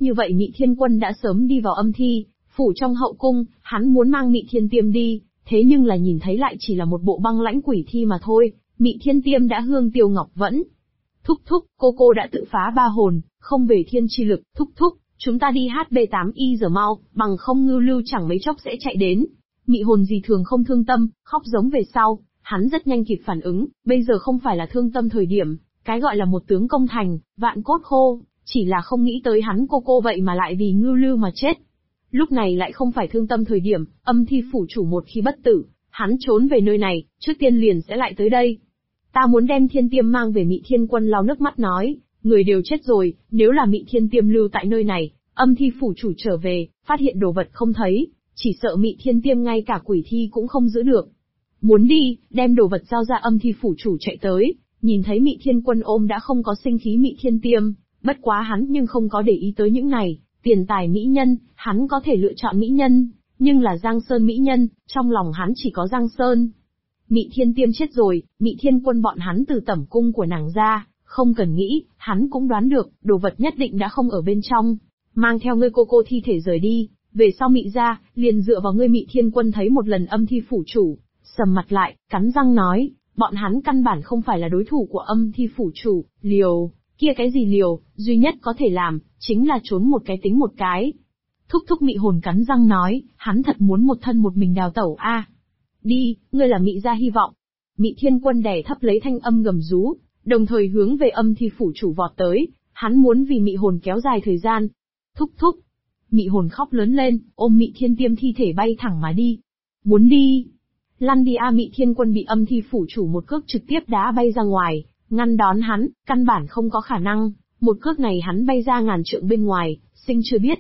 như vậy Mị Thiên Quân đã sớm đi vào âm thi phủ trong hậu cung, hắn muốn mang Mị Thiên Tiêm đi, thế nhưng là nhìn thấy lại chỉ là một bộ băng lãnh quỷ thi mà thôi. Mị Thiên Tiêm đã hương tiêu ngọc vẫn. Thúc thúc, cô đã tự phá 3 hồn, không về thiên chi lực, thúc thúc, chúng ta đi HB8Y giờ mau, bằng không Ngưu Lưu chẳng mấy chốc sẽ chạy đến. Mị hồn gì thường không thương tâm, khóc giống về sau, hắn rất nhanh kịp phản ứng, bây giờ không phải là thương tâm thời điểm, cái gọi là một tướng công thành, vạn cốt khô, chỉ là không nghĩ tới hắn cô vậy mà lại vì Ngưu Lưu mà chết. Lúc này lại không phải thương tâm thời điểm, âm thi phủ chủ một khi bất tử, hắn trốn về nơi này, trước tiên liền sẽ lại tới đây. Ta muốn đem Thiên Tiêm mang về. Mị Thiên Quân lau nước mắt nói, người đều chết rồi, nếu là Mị Thiên Tiêm lưu tại nơi này, âm thi phủ chủ trở về, phát hiện đồ vật không thấy, chỉ sợ Mị Thiên Tiêm ngay cả quỷ thi cũng không giữ được. Muốn đi, đem đồ vật giao ra. Âm thi phủ chủ chạy tới, nhìn thấy Mị Thiên Quân ôm đã không có sinh khí Mị Thiên Tiêm, bất quá hắn nhưng không có để ý tới những này, tiền tài mỹ nhân, hắn có thể lựa chọn mỹ nhân, nhưng là Giang Sơn mỹ nhân, trong lòng hắn chỉ có Giang Sơn. Mị Thiên Tiêm chết rồi, Mị Thiên Quân bọn hắn từ tẩm cung của nàng ra, không cần nghĩ, hắn cũng đoán được, đồ vật nhất định đã không ở bên trong, mang theo ngươi cô thi thể rời đi, về sau Mị ra, liền dựa vào ngươi. Mị Thiên Quân thấy một lần âm thi phủ chủ, sầm mặt lại, cắn răng nói, bọn hắn căn bản không phải là đối thủ của âm thi phủ chủ, liều, kia cái gì liều, duy nhất có thể làm, chính là trốn một cái tính một cái. Thúc thúc. Mị hồn cắn răng nói, hắn thật muốn một thân một mình đào tẩu a. Đi, ngươi là Mị gia hy vọng. Mị Thiên Quân đè thấp lấy thanh âm gầm rú, đồng thời hướng về âm thi phủ chủ vọt tới, hắn muốn vì Mị hồn kéo dài thời gian. Thúc thúc. Mị hồn khóc lớn lên, ôm Mị Thiên Tiêm thi thể bay thẳng mà đi. Muốn đi. Lăn đi a. Mị Thiên Quân bị âm thi phủ chủ một cước trực tiếp đá bay ra ngoài, ngăn đón hắn, căn bản không có khả năng, một cước này hắn bay ra ngàn trượng bên ngoài, sinh chưa biết.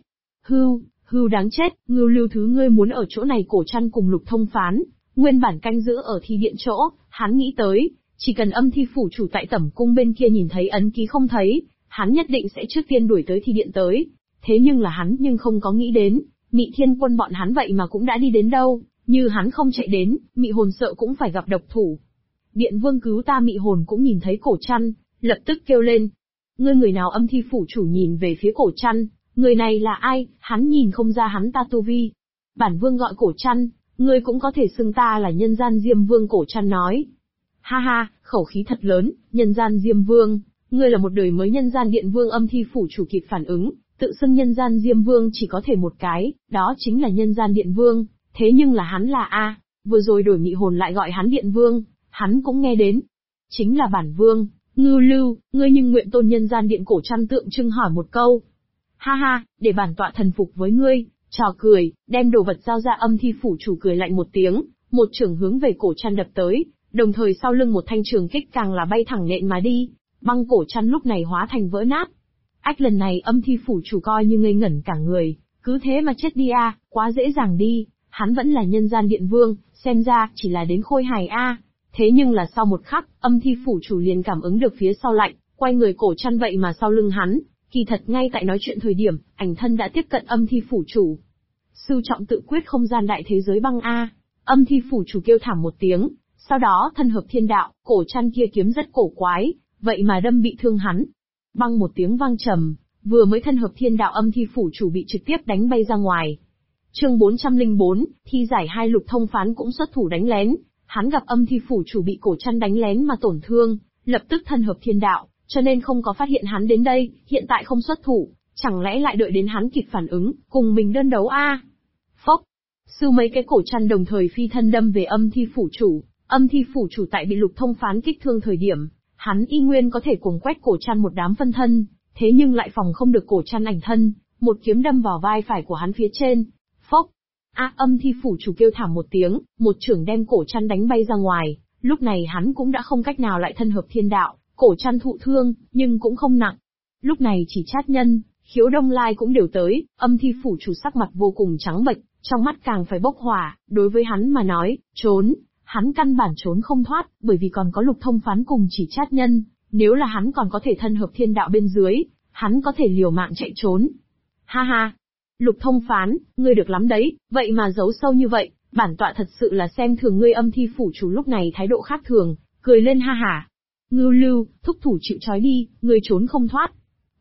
Hưu đáng chết, Ngưu Lưu thứ ngươi muốn ở chỗ này. Cổ Trăn cùng Lục Thông Phán, nguyên bản canh giữ ở thi điện chỗ, hắn nghĩ tới, chỉ cần âm thi phủ chủ tại tẩm cung bên kia nhìn thấy ấn ký không thấy, hắn nhất định sẽ trước tiên đuổi tới thi điện tới. Thế nhưng là hắn không có nghĩ đến, Mị Thiên Quân bọn hắn vậy mà cũng đã đi đến đâu, như hắn không chạy đến, Mị hồn sợ cũng phải gặp độc thủ. Điện Vương cứu ta. Mị hồn cũng nhìn thấy Cổ Trăn, lập tức kêu lên. Ngươi người nào? Âm thi phủ chủ nhìn về phía Cổ Trăn, người này là ai? Hắn nhìn không ra hắn ta tu vi. Bản Vương gọi Cổ Trăn, ngươi cũng có thể xưng ta là Nhân Gian Diêm Vương. Cổ Trăn nói. Ha ha, khẩu khí thật lớn, Nhân Gian Diêm Vương, ngươi là một đời mới Nhân Gian Điện Vương. Âm thi phủ chủ kịp phản ứng, tự xưng Nhân Gian Diêm Vương chỉ có thể một cái, đó chính là Nhân Gian Điện Vương, thế nhưng là hắn là A, vừa rồi đổi Mị hồn lại gọi hắn Điện Vương, hắn cũng nghe đến. Chính là bản Vương. Ngưu Lưu, ngươi nhưng nguyện tôn Nhân Gian Điện? Cổ Trăn tượng trưng hỏi một câu. Ha ha, để bản tọa thần phục với ngươi, trò cười, đem đồ vật giao ra. Âm thi phủ chủ cười lạnh một tiếng, một chưởng hướng về Cổ Trăn đập tới, đồng thời sau lưng một thanh trường kích càng là bay thẳng nện mà đi, băng Cổ Trăn lúc này hóa thành vỡ nát. Ách, lần này âm thi phủ chủ coi như ngây ngẩn cả người, cứ thế mà chết đi a, quá dễ dàng đi, hắn vẫn là Nhân Gian Điện Vương, xem ra chỉ là đến khôi hài a. Thế nhưng là sau một khắc, âm thi phủ chủ liền cảm ứng được phía sau lạnh, quay người Cổ Trăn vậy mà sau lưng hắn, kỳ thật ngay tại nói chuyện thời điểm, ảnh thân đã tiếp cận âm thi phủ chủ. Sư trọng tự quyết không gian đại thế giới băng a. Âm thi phủ chủ kêu thảm một tiếng, sau đó thân hợp thiên đạo. Cổ Trăn kia kiếm rất cổ quái, vậy mà đâm bị thương hắn. Băng một tiếng vang trầm, vừa mới thân hợp thiên đạo, âm thi phủ chủ bị trực tiếp đánh bay ra ngoài. Chương 404, thi giải. Hai. Lục Thông Phán cũng xuất thủ đánh lén, hắn gặp âm thi phủ chủ bị Cổ Trăn đánh lén mà tổn thương, lập tức thân hợp thiên đạo, cho nên không có phát hiện hắn đến đây, hiện tại không xuất thủ, chẳng lẽ lại đợi đến hắn kịp phản ứng, cùng mình đơn đấu a? Phốc, sư mấy cái Cổ Trăn đồng thời phi thân đâm về âm thi phủ chủ. Âm thi phủ chủ tại bị Lục Thông Phán kích thương thời điểm, hắn y nguyên có thể cuồng quét Cổ Trăn một đám phân thân, thế nhưng lại phòng không được Cổ Trăn ảnh thân, một kiếm đâm vào vai phải của hắn phía trên. Phốc. Âm thi phủ chủ kêu thảm một tiếng, một chưởng đem Cổ Trăn đánh bay ra ngoài, lúc này hắn cũng đã không cách nào lại thân hợp thiên đạo, Cổ Trăn thụ thương, nhưng cũng không nặng. Lúc này chỉ Trát Nhân, Khiếu Đông Lai cũng đều tới, âm thi phủ chủ sắc mặt vô cùng trắng bệch, trong mắt càng phải bốc hỏa, đối với hắn mà nói, trốn, hắn căn bản trốn không thoát, bởi vì còn có Lục Thông Phán cùng chỉ Trát Nhân, nếu là hắn còn có thể thân hợp thiên đạo bên dưới, hắn có thể liều mạng chạy trốn. Ha ha! Lục Thông Phán, ngươi được lắm đấy, vậy mà giấu sâu như vậy, bản tọa thật sự là xem thường ngươi. Âm thi phủ chủ lúc này thái độ khác thường, cười lên ha hả. Ngưu Lưu, thúc thủ chịu trói đi, ngươi trốn không thoát.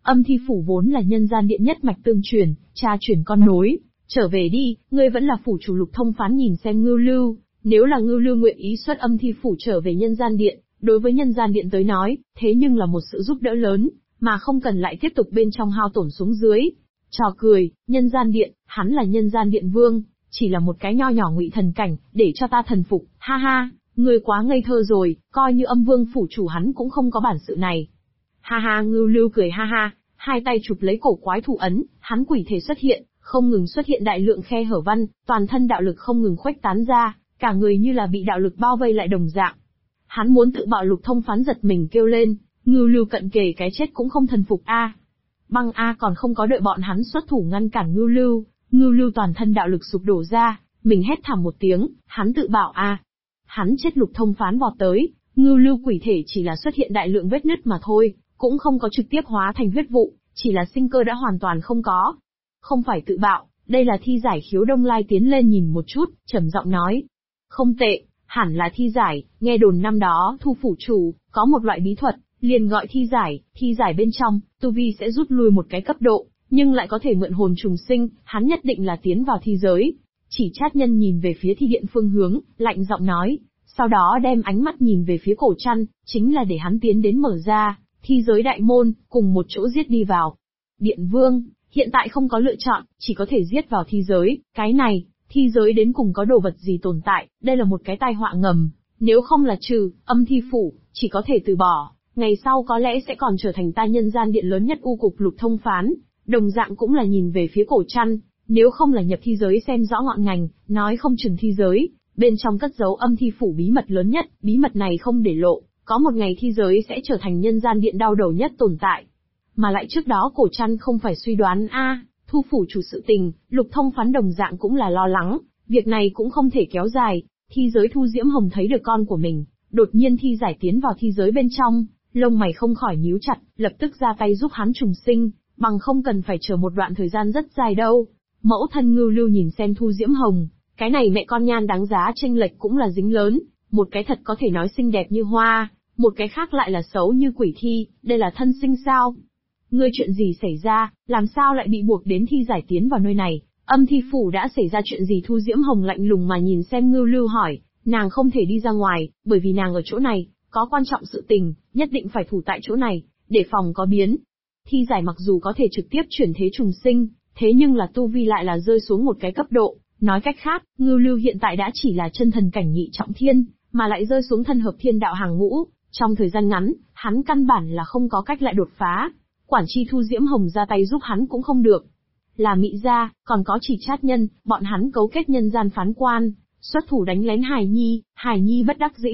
Âm Thi Phủ vốn là nhân gian điện nhất mạch tương truyền, cha truyền con nối. Trở về đi, ngươi vẫn là phủ chủ. Lục Thông Phán nhìn xem Ngưu Lưu, nếu là Ngưu Lưu nguyện ý xuất Âm Thi Phủ trở về nhân gian điện, đối với nhân gian điện tới nói, thế nhưng là một sự giúp đỡ lớn, mà không cần lại tiếp tục bên trong hao tổn xuống dưới. Trò cười, nhân gian điện, hắn là nhân gian điện vương, chỉ là một cái nho nhỏ ngụy thần cảnh, để cho ta thần phục, ha ha, ngươi quá ngây thơ rồi, coi như Âm Vương phủ chủ hắn cũng không có bản sự này. Ha ha, Ngưu Lưu cười ha ha, hai tay chụp lấy cổ quái thủ ấn, hắn quỷ thể xuất hiện, không ngừng xuất hiện đại lượng khe hở văn, toàn thân đạo lực không ngừng khuếch tán ra, cả người như là bị đạo lực bao vây lại đồng dạng. Hắn muốn tự bạo. Lục Thông Phán giật mình kêu lên, Ngưu Lưu cận kề cái chết cũng không thần phục a. Băng a, còn không có đợi bọn hắn xuất thủ ngăn cản Ngưu Lưu toàn thân đạo lực sụp đổ ra, mình hét thảm một tiếng, hắn tự bạo a. Hắn chết. Lục Thông Phán vọt tới, Ngưu Lưu quỷ thể chỉ là xuất hiện đại lượng vết nứt mà thôi, cũng không có trực tiếp hóa thành huyết vụ, chỉ là sinh cơ đã hoàn toàn không có. Không phải tự bạo, đây là thi giải. Khiếu Đông Lai tiến lên nhìn một chút, trầm giọng nói. Không tệ, hẳn là thi giải, nghe đồn năm đó Thu phủ chủ, có một loại bí thuật, liền gọi thi giải bên trong, tu vi sẽ rút lui một cái cấp độ, nhưng lại có thể mượn hồn trùng sinh, hắn nhất định là tiến vào thi giới. Chỉ Chát Nhân nhìn về phía thi điện phương hướng, lạnh giọng nói, sau đó đem ánh mắt nhìn về phía Cổ Trăn, chính là để hắn tiến đến mở ra thi giới đại môn, cùng một chỗ giết đi vào. Điện vương, hiện tại không có lựa chọn, chỉ có thể giết vào thi giới, cái này, thi giới đến cùng có đồ vật gì tồn tại, đây là một cái tai họa ngầm, nếu không là trừ Âm Thi Phủ, chỉ có thể từ bỏ, ngày sau có lẽ sẽ còn trở thành ta nhân gian điện lớn nhất u cục. Lục Thông Phán, đồng dạng cũng là nhìn về phía Cổ Trăn, nếu không là nhập thi giới xem rõ ngọn ngành, nói không chừng thi giới, bên trong cất giấu Âm Thi Phủ bí mật lớn nhất, bí mật này không để lộ, có một ngày thi giới sẽ trở thành nhân gian điện đau đầu nhất tồn tại. Mà lại trước đó Cổ Trăn không phải suy đoán Thu phủ chủ sự tình, Lục Thông Phán đồng dạng cũng là lo lắng, việc này cũng không thể kéo dài. Thi giới Thu Diễm Hồng thấy được con của mình, đột nhiên thi giải tiến vào thi giới bên trong, lông mày không khỏi nhíu chặt, lập tức ra tay giúp hắn trùng sinh, bằng không cần phải chờ một đoạn thời gian rất dài đâu. Mẫu thân Ngưu Lưu nhìn xem Thu Diễm Hồng, cái này mẹ con nhan đáng giá chênh lệch cũng là dính lớn, một cái thật có thể nói xinh đẹp như hoa, một cái khác lại là xấu như quỷ thi, đây là thân sinh sao? Ngươi chuyện gì xảy ra, làm sao lại bị buộc đến thi giải tiến vào nơi này? Âm Thi Phủ đã xảy ra chuyện gì? Thu Diễm Hồng lạnh lùng mà nhìn xem Ngưu Lưu hỏi, nàng không thể đi ra ngoài, bởi vì nàng ở chỗ này, có quan trọng sự tình, nhất định phải thủ tại chỗ này, để phòng có biến. Thi giải mặc dù có thể trực tiếp chuyển thế trùng sinh, thế nhưng là tu vi lại là rơi xuống một cái cấp độ, nói cách khác, Ngưu Lưu hiện tại đã chỉ là chân thần cảnh nhị trọng thiên, mà lại rơi xuống thân hợp thiên đạo hàng ngũ, trong thời gian ngắn, hắn căn bản là không có cách lại đột phá. Quản chi Thu Diễm Hồng ra tay giúp hắn cũng không được. Là Mị gia, còn có Chỉ Chát Nhân, bọn hắn cấu kết nhân gian phán quan, xuất thủ đánh lén Hải Nhi bất đắc dĩ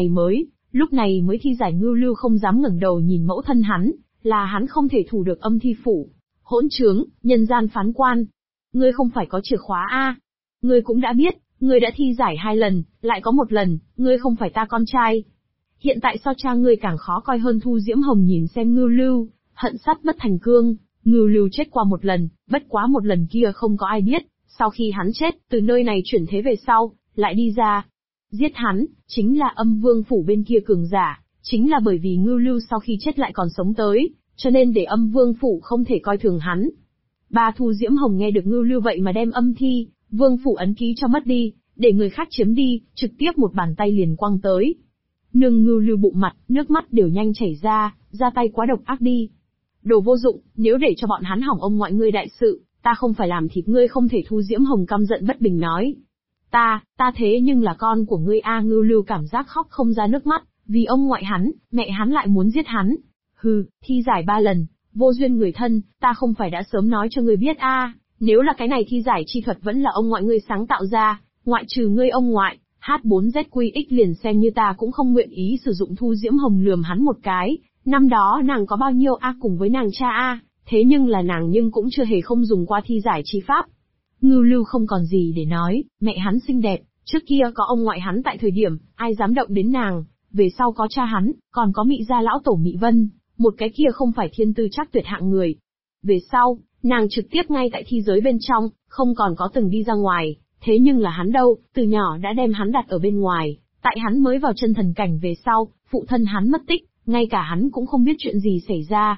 lúc này mới thi giải. Ngưu Lưu không dám ngẩng đầu nhìn mẫu thân hắn, là hắn không thể thủ được Âm Thi Phủ. Hỗn trướng, nhân gian phán quan. Ngươi không phải có chìa khóa Ngươi cũng đã biết, ngươi đã thi giải 2 lần, lại có 1 lần, ngươi không phải ta con trai. Hiện tại so cha ngươi càng khó coi hơn. Thu Diễm Hồng nhìn xem Ngưu Lưu, hận sắt bất thành cương. Ngưu Lưu chết qua 1 lần, bất quá 1 lần kia không có ai biết, sau khi hắn chết, từ nơi này chuyển thế về sau, lại đi ra. Giết hắn, chính là Âm Vương phủ bên kia cường giả, chính là bởi vì Ngưu Lưu sau khi chết lại còn sống tới, cho nên để Âm Vương phủ không thể coi thường hắn. Thu Diễm Hồng nghe được Ngưu Lưu vậy mà đem Âm Thi Vương phủ ấn ký cho mất đi, để người khác chiếm đi, trực tiếp một bàn tay liền quăng tới. Nương Ngưu Lưu bụng mặt, nước mắt đều nhanh chảy ra tay quá độc ác đi. Đồ vô dụng, nếu để cho bọn hắn hỏng ông ngoại ngươi đại sự, ta không phải làm thịt ngươi không thể. Thu Diễm Hồng căm giận bất bình nói. Ta thế nhưng là con của ngươi Ngưu Lưu cảm giác khóc không ra nước mắt, vì ông ngoại hắn, mẹ hắn lại muốn giết hắn. Hừ, thi giải 3 lần, vô duyên người thân, ta không phải đã sớm nói cho ngươi biết nếu là cái này thi giải chi thuật vẫn là ông ngoại ngươi sáng tạo ra, ngoại trừ ngươi ông ngoại, H4ZQX liền xem như ta cũng không nguyện ý sử dụng. Thu Diễm Hồng lườm hắn một cái, năm đó nàng có bao nhiêu cùng với nàng cha thế nhưng là nàng cũng chưa hề không dùng qua thi giải chi pháp. Ngưu Lưu không còn gì để nói, mẹ hắn xinh đẹp, trước kia có ông ngoại hắn tại thời điểm, ai dám động đến nàng, về sau có cha hắn, còn có Mị gia lão tổ Mị Vân, một cái kia không phải thiên tư chắc tuyệt hạng người. Về sau, nàng trực tiếp ngay tại thi giới bên trong, không còn có từng đi ra ngoài, thế nhưng là hắn đâu, từ nhỏ đã đem hắn đặt ở bên ngoài, tại hắn mới vào chân thần cảnh về sau, phụ thân hắn mất tích, ngay cả hắn cũng không biết chuyện gì xảy ra.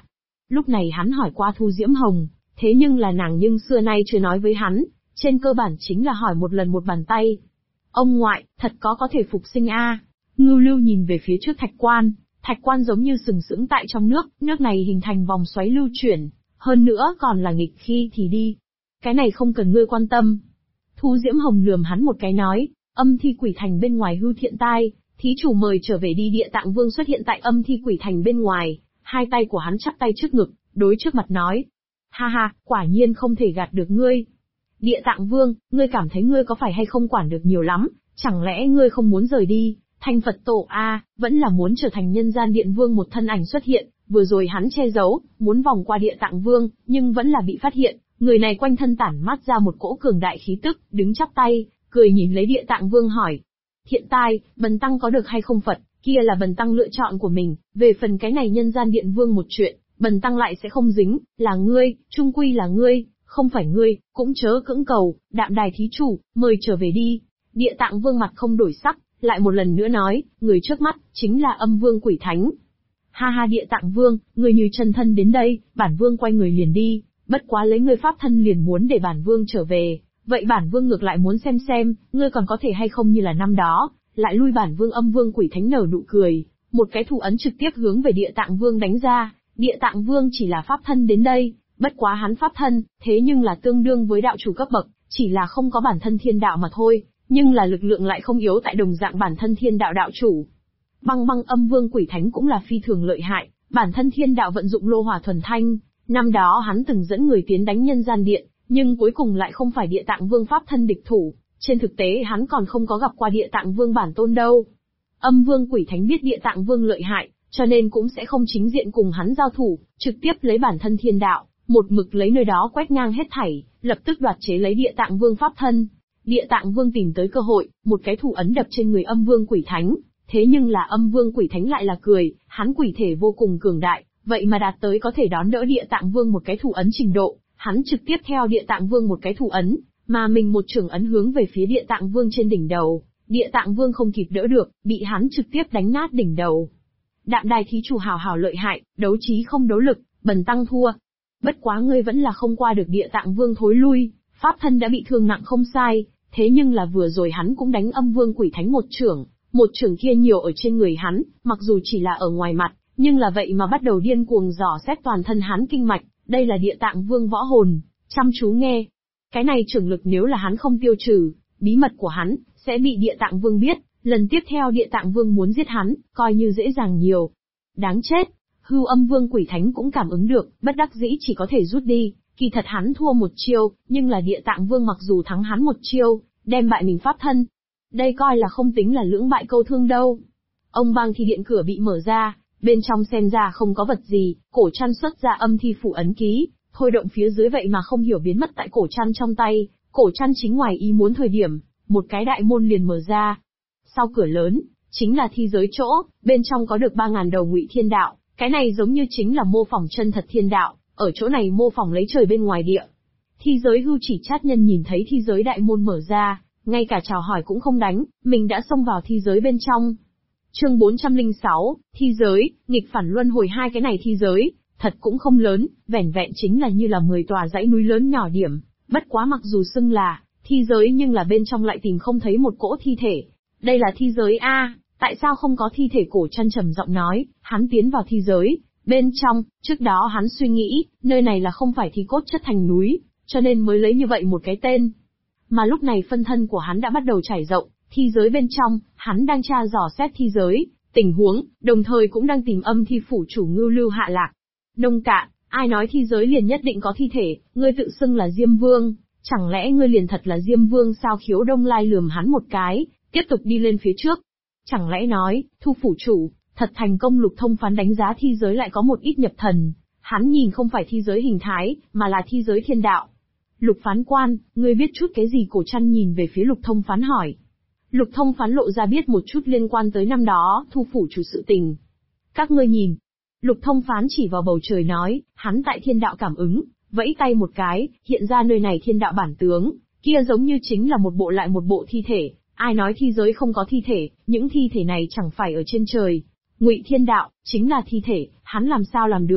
Lúc này hắn hỏi qua Thu Diễm Hồng, thế nhưng là nàng nhưng xưa nay chưa nói với hắn, trên cơ bản chính là hỏi một lần một bàn tay. Ông ngoại, thật có thể phục sinh a? Ngưu Lưu nhìn về phía trước thạch quan giống như sừng sững tại trong nước này hình thành vòng xoáy lưu chuyển, hơn nữa còn là nghịch khi thì đi. Cái này không cần ngươi quan tâm. Thu Diễm Hồng lườm hắn một cái nói, Âm Thi Quỷ Thành bên ngoài hư thiện tai, thí chủ mời trở về đi. Địa Tạng Vương xuất hiện tại Âm Thi Quỷ Thành bên ngoài, hai tay của hắn chắp tay trước ngực, đối trước mặt nói. Ha ha, quả nhiên không thể gạt được ngươi. Địa Tạng Vương, ngươi cảm thấy ngươi có phải hay không quản được nhiều lắm, chẳng lẽ ngươi không muốn rời đi, thành Phật tổ a, vẫn là muốn trở thành nhân gian điện vương. Một thân ảnh xuất hiện, vừa rồi hắn che giấu, muốn vòng qua Địa Tạng Vương, nhưng vẫn là bị phát hiện, người này quanh thân tản mát ra một cỗ cường đại khí tức, đứng chắp tay, cười nhìn lấy Địa Tạng Vương hỏi. Thiện tai, bần tăng có được hay không Phật, kia là bần tăng lựa chọn của mình, về phần cái này nhân gian điện vương một chuyện, bần tăng lại sẽ không dính, là ngươi, chung quy là ngươi, không phải ngươi, cũng chớ cưỡng cầu, Đạm Đài thí chủ, mời trở về đi. Địa Tạng Vương mặt không đổi sắc, lại một lần nữa nói, người trước mắt, chính là Âm Vương Quỷ Thánh. Ha ha Địa Tạng Vương, người như chân thân đến đây, bản Vương quay người liền đi, bất quá lấy ngươi pháp thân liền muốn để bản Vương trở về, vậy bản Vương ngược lại muốn xem, ngươi còn có thể hay không như là năm đó, lại lui bản Vương. Âm Vương Quỷ Thánh nở nụ cười, một cái thủ ấn trực tiếp hướng về Địa Tạng Vương đánh ra. Địa Tạng Vương chỉ là pháp thân đến đây, bất quá hắn pháp thân, thế nhưng là tương đương với đạo chủ cấp bậc, chỉ là không có bản thân thiên đạo mà thôi, nhưng là lực lượng lại không yếu tại đồng dạng bản thân thiên đạo đạo chủ. Băng Âm Vương Quỷ Thánh cũng là phi thường lợi hại, bản thân thiên đạo vận dụng lô hỏa thuần thanh, năm đó hắn từng dẫn người tiến đánh nhân gian điện, nhưng cuối cùng lại không phải Địa Tạng Vương pháp thân địch thủ, trên thực tế hắn còn không có gặp qua Địa Tạng Vương bản tôn đâu. Âm Vương Quỷ Thánh biết Địa Tạng Vương lợi hại, cho nên cũng sẽ không chính diện cùng hắn giao thủ, trực tiếp lấy bản thân thiên đạo, một mực lấy nơi đó quét ngang hết thảy, lập tức đoạt chế lấy Địa Tạng Vương pháp thân. Địa Tạng Vương tìm tới cơ hội, một cái thủ ấn đập trên người Âm Vương Quỷ Thánh, thế nhưng là Âm Vương Quỷ Thánh lại là cười, hắn quỷ thể vô cùng cường đại, vậy mà đạt tới có thể đón đỡ Địa Tạng Vương một cái thủ ấn trình độ, hắn trực tiếp theo Địa Tạng Vương một cái thủ ấn, mà mình một chưởng ấn hướng về phía Địa Tạng Vương trên đỉnh đầu. Địa Tạng Vương không kịp đỡ được, bị hắn trực tiếp đánh nát đỉnh đầu. Đạm Đài thí chủ hào lợi hại, đấu trí không đấu lực, bần tăng thua. Bất quá ngươi vẫn là không qua được Địa Tạng Vương thối lui, pháp thân đã bị thương nặng không sai, thế nhưng là vừa rồi hắn cũng đánh Âm Vương Quỷ Thánh một chưởng kia nhiều ở trên người hắn, mặc dù chỉ là ở ngoài mặt, nhưng là vậy mà bắt đầu điên cuồng dò xét toàn thân hắn kinh mạch, đây là Địa Tạng Vương võ hồn, chăm chú nghe. Cái này chưởng lực nếu là hắn không tiêu trừ, bí mật của hắn sẽ bị Địa Tạng Vương biết, lần tiếp theo Địa Tạng Vương muốn giết hắn, coi như dễ dàng nhiều. Đáng chết, Hưu Âm Vương Quỷ Thánh cũng cảm ứng được, bất đắc dĩ chỉ có thể rút đi, kỳ thật hắn thua một chiêu, nhưng là Địa Tạng Vương mặc dù thắng hắn một chiêu, đem bại mình pháp thân. Đây coi là không tính là lưỡng bại câu thương đâu. Ông Bang Thi Điện cửa bị mở ra, bên trong xem ra không có vật gì, cổ trăn xuất ra âm thi phủ ấn ký, thôi động phía dưới vậy mà không hiểu biến mất tại cổ trăn trong tay, cổ trăn chính ngoài ý muốn thời điểm, một cái đại môn liền mở ra. Sau cửa lớn, chính là thi giới chỗ, bên trong có được 3.000 đầu ngụy thiên đạo, cái này giống như chính là mô phỏng chân thật thiên đạo, ở chỗ này mô phỏng lấy trời bên ngoài địa. Thi giới Hưu Chỉ Chát Nhân nhìn thấy thi giới đại môn mở ra, ngay cả chào hỏi cũng không đánh, mình đã xông vào thi giới bên trong. Chương 406, thi giới, nghịch phản luân hồi. Hai cái này thi giới, thật cũng không lớn, vẻn vẹn chính là như là 10 tòa dãy núi lớn nhỏ điểm, bất quá mặc dù xưng là thi giới nhưng là bên trong lại tìm không thấy một cỗ thi thể. Đây là thi giới a, tại sao không có thi thể? Cổ Trăn trầm giọng nói, hắn tiến vào thi giới bên trong, trước đó hắn suy nghĩ, nơi này là không phải thi cốt chất thành núi, cho nên mới lấy như vậy một cái tên. Mà lúc này phân thân của hắn đã bắt đầu trải rộng, thi giới bên trong, hắn đang tra dò xét thi giới, tình huống, đồng thời cũng đang tìm âm thi phủ chủ Ngưu Lưu hạ lạc. Nông Cạn, ai nói thi giới liền nhất định có thi thể, ngươi tự xưng là Diêm Vương, chẳng lẽ ngươi liền thật là Diêm Vương sao? Khiếu Đông Lai lườm hắn một cái, tiếp tục đi lên phía trước. Chẳng lẽ nói, Thu phủ chủ, thật thành công? Lục Thông Phán đánh giá thi giới lại có một ít nhập thần, hắn nhìn không phải thi giới hình thái, mà là thi giới thiên đạo. Lục Phán quan, ngươi biết chút cái gì? Cổ Trăn nhìn về phía Lục Thông Phán hỏi. Lục Thông Phán lộ ra biết một chút liên quan tới năm đó, Thu phủ chủ sự tình. Các ngươi nhìn. Lục Thông Phán chỉ vào bầu trời nói, hắn tại thiên đạo cảm ứng, vẫy tay một cái, hiện ra nơi này thiên đạo bản tướng, kia giống như chính là một bộ lại một bộ thi thể. Ai nói thi giới không có thi thể, những thi thể này chẳng phải ở trên trời. Ngụy thiên đạo, chính là thi thể, hắn làm sao làm được?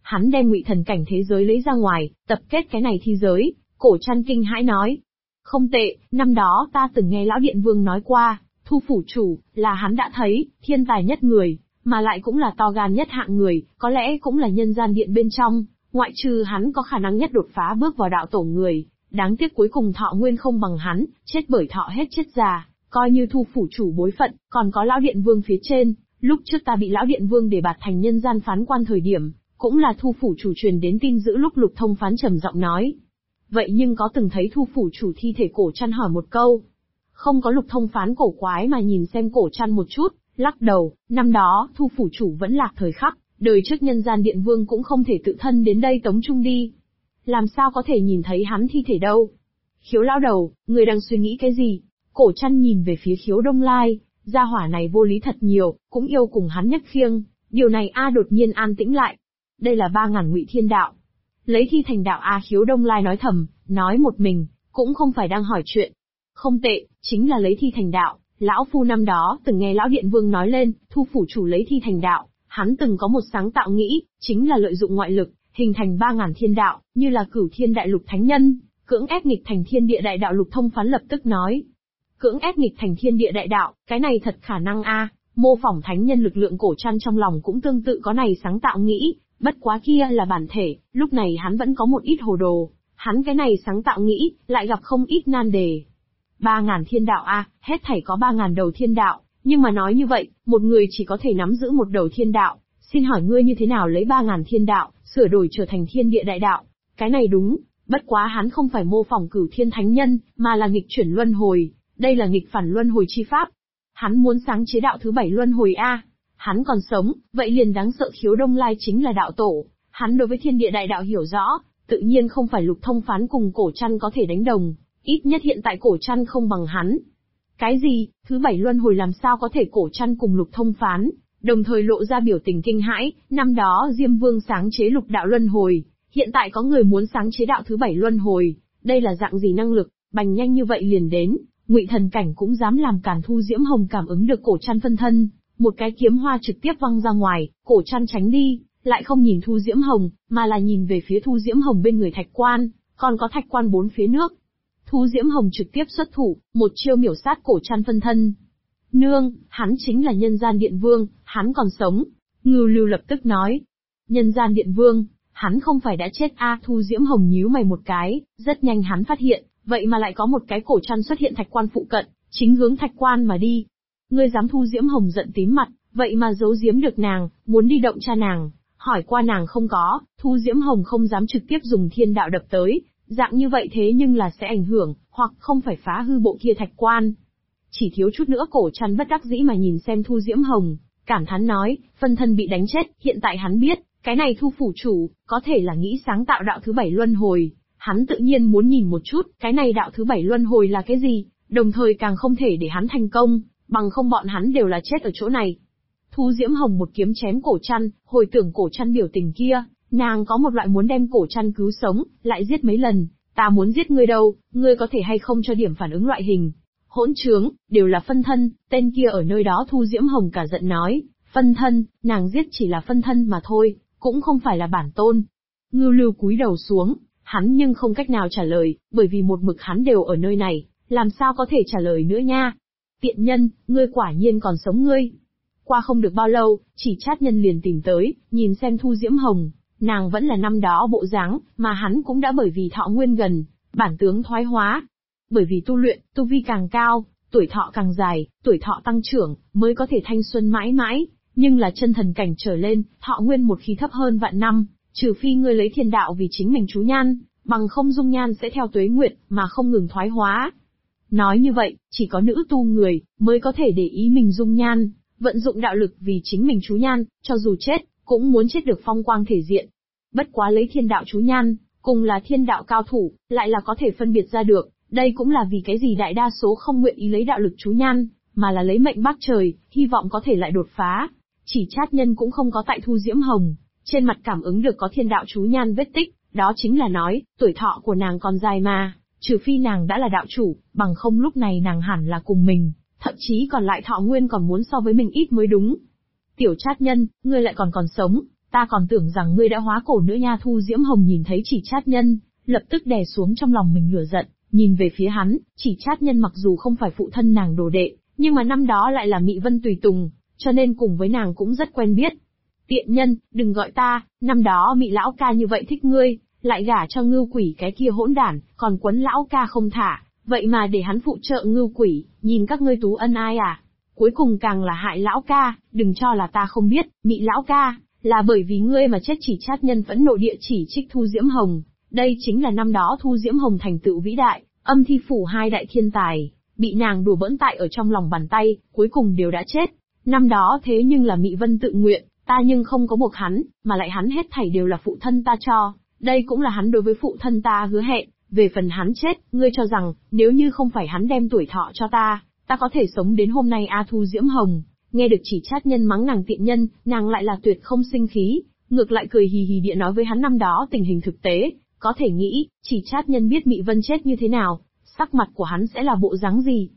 Hắn đem Ngụy Thần cảnh thế giới lấy ra ngoài, tập kết cái này thi giới, Cổ Trăn kinh hãi nói. Không tệ, năm đó ta từng nghe Lão Điện Vương nói qua, Thu phủ chủ, là hắn đã thấy, thiên tài nhất người, mà lại cũng là to gan nhất hạng người, có lẽ cũng là nhân gian điện bên trong, ngoại trừ hắn có khả năng nhất đột phá bước vào đạo tổ người. Đáng tiếc cuối cùng thọ nguyên không bằng hắn, chết bởi thọ hết chết già, coi như Thu phủ chủ bối phận, còn có Lão Điện Vương phía trên, lúc trước ta bị Lão Điện Vương đề bạt thành nhân gian phán quan thời điểm, cũng là Thu phủ chủ truyền đến tin dữ lúc Lục Thông Phán trầm giọng nói. Vậy nhưng có từng thấy Thu phủ chủ thi thể? Cổ Trăn hỏi một câu. Không có. Lục Thông Phán cổ quái mà nhìn xem Cổ Trăn một chút, lắc đầu, năm đó, Thu phủ chủ vẫn lạc thời khắc, đời trước nhân gian điện vương cũng không thể tự thân đến đây tống chung đi. Làm sao có thể nhìn thấy hắn thi thể đâu? Khiếu lão đầu, người đang suy nghĩ cái gì? Cổ Trăn nhìn về phía Khiếu Đông Lai, gia hỏa này vô lý thật nhiều, cũng yêu cùng hắn nhất khiêng, điều này đột nhiên an tĩnh lại. Đây là 3.000 Ngụy Thiên Đạo. Lấy thi thành đạo Khiếu Đông Lai nói thầm, nói một mình, cũng không phải đang hỏi chuyện. Không tệ, chính là lấy thi thành đạo, lão phu năm đó từng nghe Lão Điện Vương nói lên, Thu phủ chủ lấy thi thành đạo, hắn từng có một sáng tạo nghĩ, chính là lợi dụng ngoại lực, hình thành 3.000 thiên đạo, như là Cửu Thiên Đại Lục Thánh Nhân, cưỡng ép nghịch thành thiên địa đại đạo. Lục Thông Phán lập tức nói. Cưỡng ép nghịch thành thiên địa đại đạo, cái này thật khả năng mô phỏng thánh nhân lực lượng. Cổ Trăn trong lòng cũng tương tự có này sáng tạo nghĩ, bất quá kia là bản thể, lúc này hắn vẫn có một ít hồ đồ, hắn cái này sáng tạo nghĩ, lại gặp không ít nan đề. 3.000 thiên đạo hết thảy có 3.000 đầu thiên đạo, nhưng mà nói như vậy, một người chỉ có thể nắm giữ một đầu thiên đạo, xin hỏi ngươi như thế nào lấy 3.000 thiên đạo, sửa đổi trở thành thiên địa đại đạo? Cái này đúng, bất quá hắn không phải mô phỏng Cửu Thiên Thánh Nhân, mà là nghịch chuyển luân hồi, đây là nghịch phản luân hồi chi pháp. Hắn muốn sáng chế đạo thứ 7 luân hồi hắn còn sống, vậy liền đáng sợ. Khiếu Đông Lai chính là đạo tổ, hắn đối với thiên địa đại đạo hiểu rõ, tự nhiên không phải Lục Thông Phán cùng Cổ Trăn có thể đánh đồng, ít nhất hiện tại Cổ Trăn không bằng hắn. Cái gì, thứ 7 luân hồi? Làm sao có thể? Cổ Trăn cùng Lục Thông Phán đồng thời lộ ra biểu tình kinh hãi, năm đó Diêm Vương sáng chế lục đạo luân hồi, hiện tại có người muốn sáng chế đạo thứ 7 luân hồi, đây là dạng gì năng lực, bành nhanh như vậy liền đến, Ngụy Thần cảnh cũng dám làm cản. Thu Diễm Hồng cảm ứng được Cổ Trăn phân thân, một cái kiếm hoa trực tiếp văng ra ngoài, Cổ Trăn tránh đi, lại không nhìn Thu Diễm Hồng, mà là nhìn về phía Thu Diễm Hồng bên người Thạch Quan, còn có Thạch Quan bốn phía nước. Thu Diễm Hồng trực tiếp xuất thủ, một chiêu miểu sát Cổ Trăn phân thân. Nương, hắn chính là nhân gian điện vương, hắn còn sống. Ngưu Lưu lập tức nói. Nhân gian điện vương, hắn không phải đã chết Thu Diễm Hồng nhíu mày một cái, rất nhanh hắn phát hiện, vậy mà lại có một cái Cổ Trăn xuất hiện Thạch Quan phụ cận, chính hướng Thạch Quan mà đi. Ngươi dám? Thu Diễm Hồng giận tím mặt, vậy mà giấu giếm được nàng, muốn đi động cha nàng, hỏi qua nàng không có, Thu Diễm Hồng không dám trực tiếp dùng thiên đạo đập tới, dạng như vậy thế nhưng là sẽ ảnh hưởng, hoặc không phải phá hư bộ kia Thạch Quan. Chỉ thiếu chút nữa. Cổ Trăn bất đắc dĩ mà nhìn xem Thu Diễm Hồng, cảm thán nói, phân thân bị đánh chết, hiện tại hắn biết, cái này Thu phủ chủ, có thể là nghĩ sáng tạo đạo thứ 7 luân hồi, hắn tự nhiên muốn nhìn một chút, cái này đạo thứ 7 luân hồi là cái gì, đồng thời càng không thể để hắn thành công, bằng không bọn hắn đều là chết ở chỗ này. Thu Diễm Hồng một kiếm chém Cổ Trăn, hồi tưởng Cổ Trăn biểu tình kia, nàng có một loại muốn đem Cổ Trăn cứu sống, lại giết mấy lần, ta muốn giết ngươi đâu, ngươi có thể hay không cho điểm phản ứng loại hình. Hỗn trướng, đều là phân thân, tên kia ở nơi đó. Thu Diễm Hồng cả giận nói, phân thân, nàng giết chỉ là phân thân mà thôi, cũng không phải là bản tôn. Ngưu Lưu cúi đầu xuống, hắn nhưng không cách nào trả lời, bởi vì một mực hắn đều ở nơi này, làm sao có thể trả lời nữa nha. Tiện nhân, ngươi quả nhiên còn sống ngươi. Qua không được bao lâu, Chỉ Chát Nhân liền tìm tới, nhìn xem Thu Diễm Hồng, nàng vẫn là năm đó bộ dáng, mà hắn cũng đã bởi vì thọ nguyên gần, bản tướng thoái hóa. Bởi vì tu luyện, tu vi càng cao, tuổi thọ càng dài, tuổi thọ tăng trưởng, mới có thể thanh xuân mãi mãi, nhưng là chân thần cảnh trở lên, thọ nguyên một khi thấp hơn vạn năm, trừ phi ngươi lấy thiên đạo vì chính mình chú nhan, bằng không dung nhan sẽ theo tuế nguyệt mà không ngừng thoái hóa. Nói như vậy, chỉ có nữ tu người mới có thể để ý mình dung nhan, vận dụng đạo lực vì chính mình chú nhan, cho dù chết, cũng muốn chết được phong quang thể diện. Bất quá lấy thiên đạo chú nhan, cùng là thiên đạo cao thủ, lại là có thể phân biệt ra được, đây cũng là vì cái gì đại đa số không nguyện ý lấy đạo lực chú nhan, mà là lấy mệnh bác trời, hy vọng có thể lại đột phá. Chỉ Chát Nhân cũng không có tại Thu Diễm Hồng, trên mặt cảm ứng được có thiên đạo chú nhan vết tích, đó chính là nói, tuổi thọ của nàng còn dài mà, trừ phi nàng đã là đạo chủ, bằng không lúc này nàng hẳn là cùng mình, thậm chí còn lại thọ nguyên còn muốn so với mình ít mới đúng. Tiểu Chát Nhân, ngươi lại còn sống, Ta còn tưởng rằng ngươi đã hóa cổ nữa nha. Thu Diễm Hồng nhìn thấy Chỉ Trát Nhân, lập tức đè xuống trong lòng mình lửa giận, nhìn về phía hắn. Chỉ Trát Nhân mặc dù không phải phụ thân nàng đồ đệ, nhưng mà năm đó lại là Mị Vân tùy tùng, cho nên cùng với nàng cũng rất quen biết. Tiện nhân, đừng gọi ta, năm đó Mị lão ca như vậy thích ngươi, lại gả cho Ngưu Quỷ cái kia hỗn đản, còn quấn lão ca không thả, vậy mà để hắn phụ trợ Ngưu Quỷ, nhìn các ngươi tú ân ai à? Cuối cùng càng là hại lão ca, đừng cho là ta không biết, Mị lão ca, là bởi vì ngươi mà chết. Chỉ Trát Nhân phẫn nộ địa chỉ trích Thu Diễm Hồng, đây chính là năm đó Thu Diễm Hồng thành tựu vĩ đại, Âm Thi phủ hai đại thiên tài, bị nàng đùa bỡn tại ở trong lòng bàn tay, cuối cùng đều đã chết. Năm đó thế nhưng là Mị Vân tự nguyện, ta nhưng không có buộc hắn, mà lại hắn hết thảy đều là phụ thân ta cho, đây cũng là hắn đối với phụ thân ta hứa hẹn. Về phần hắn chết, ngươi cho rằng, nếu như không phải hắn đem tuổi thọ cho ta có thể sống đến hôm nay à? Thu Diễm Hồng, nghe được Chỉ Trát Nhân mắng nàng tiện nhân, nàng lại là tuyệt không sinh khí, ngược lại cười hì hì địa nói với hắn năm đó tình hình thực tế, có thể nghĩ, Chỉ Trát Nhân biết Mị Vân chết như thế nào, sắc mặt của hắn sẽ là bộ dáng gì.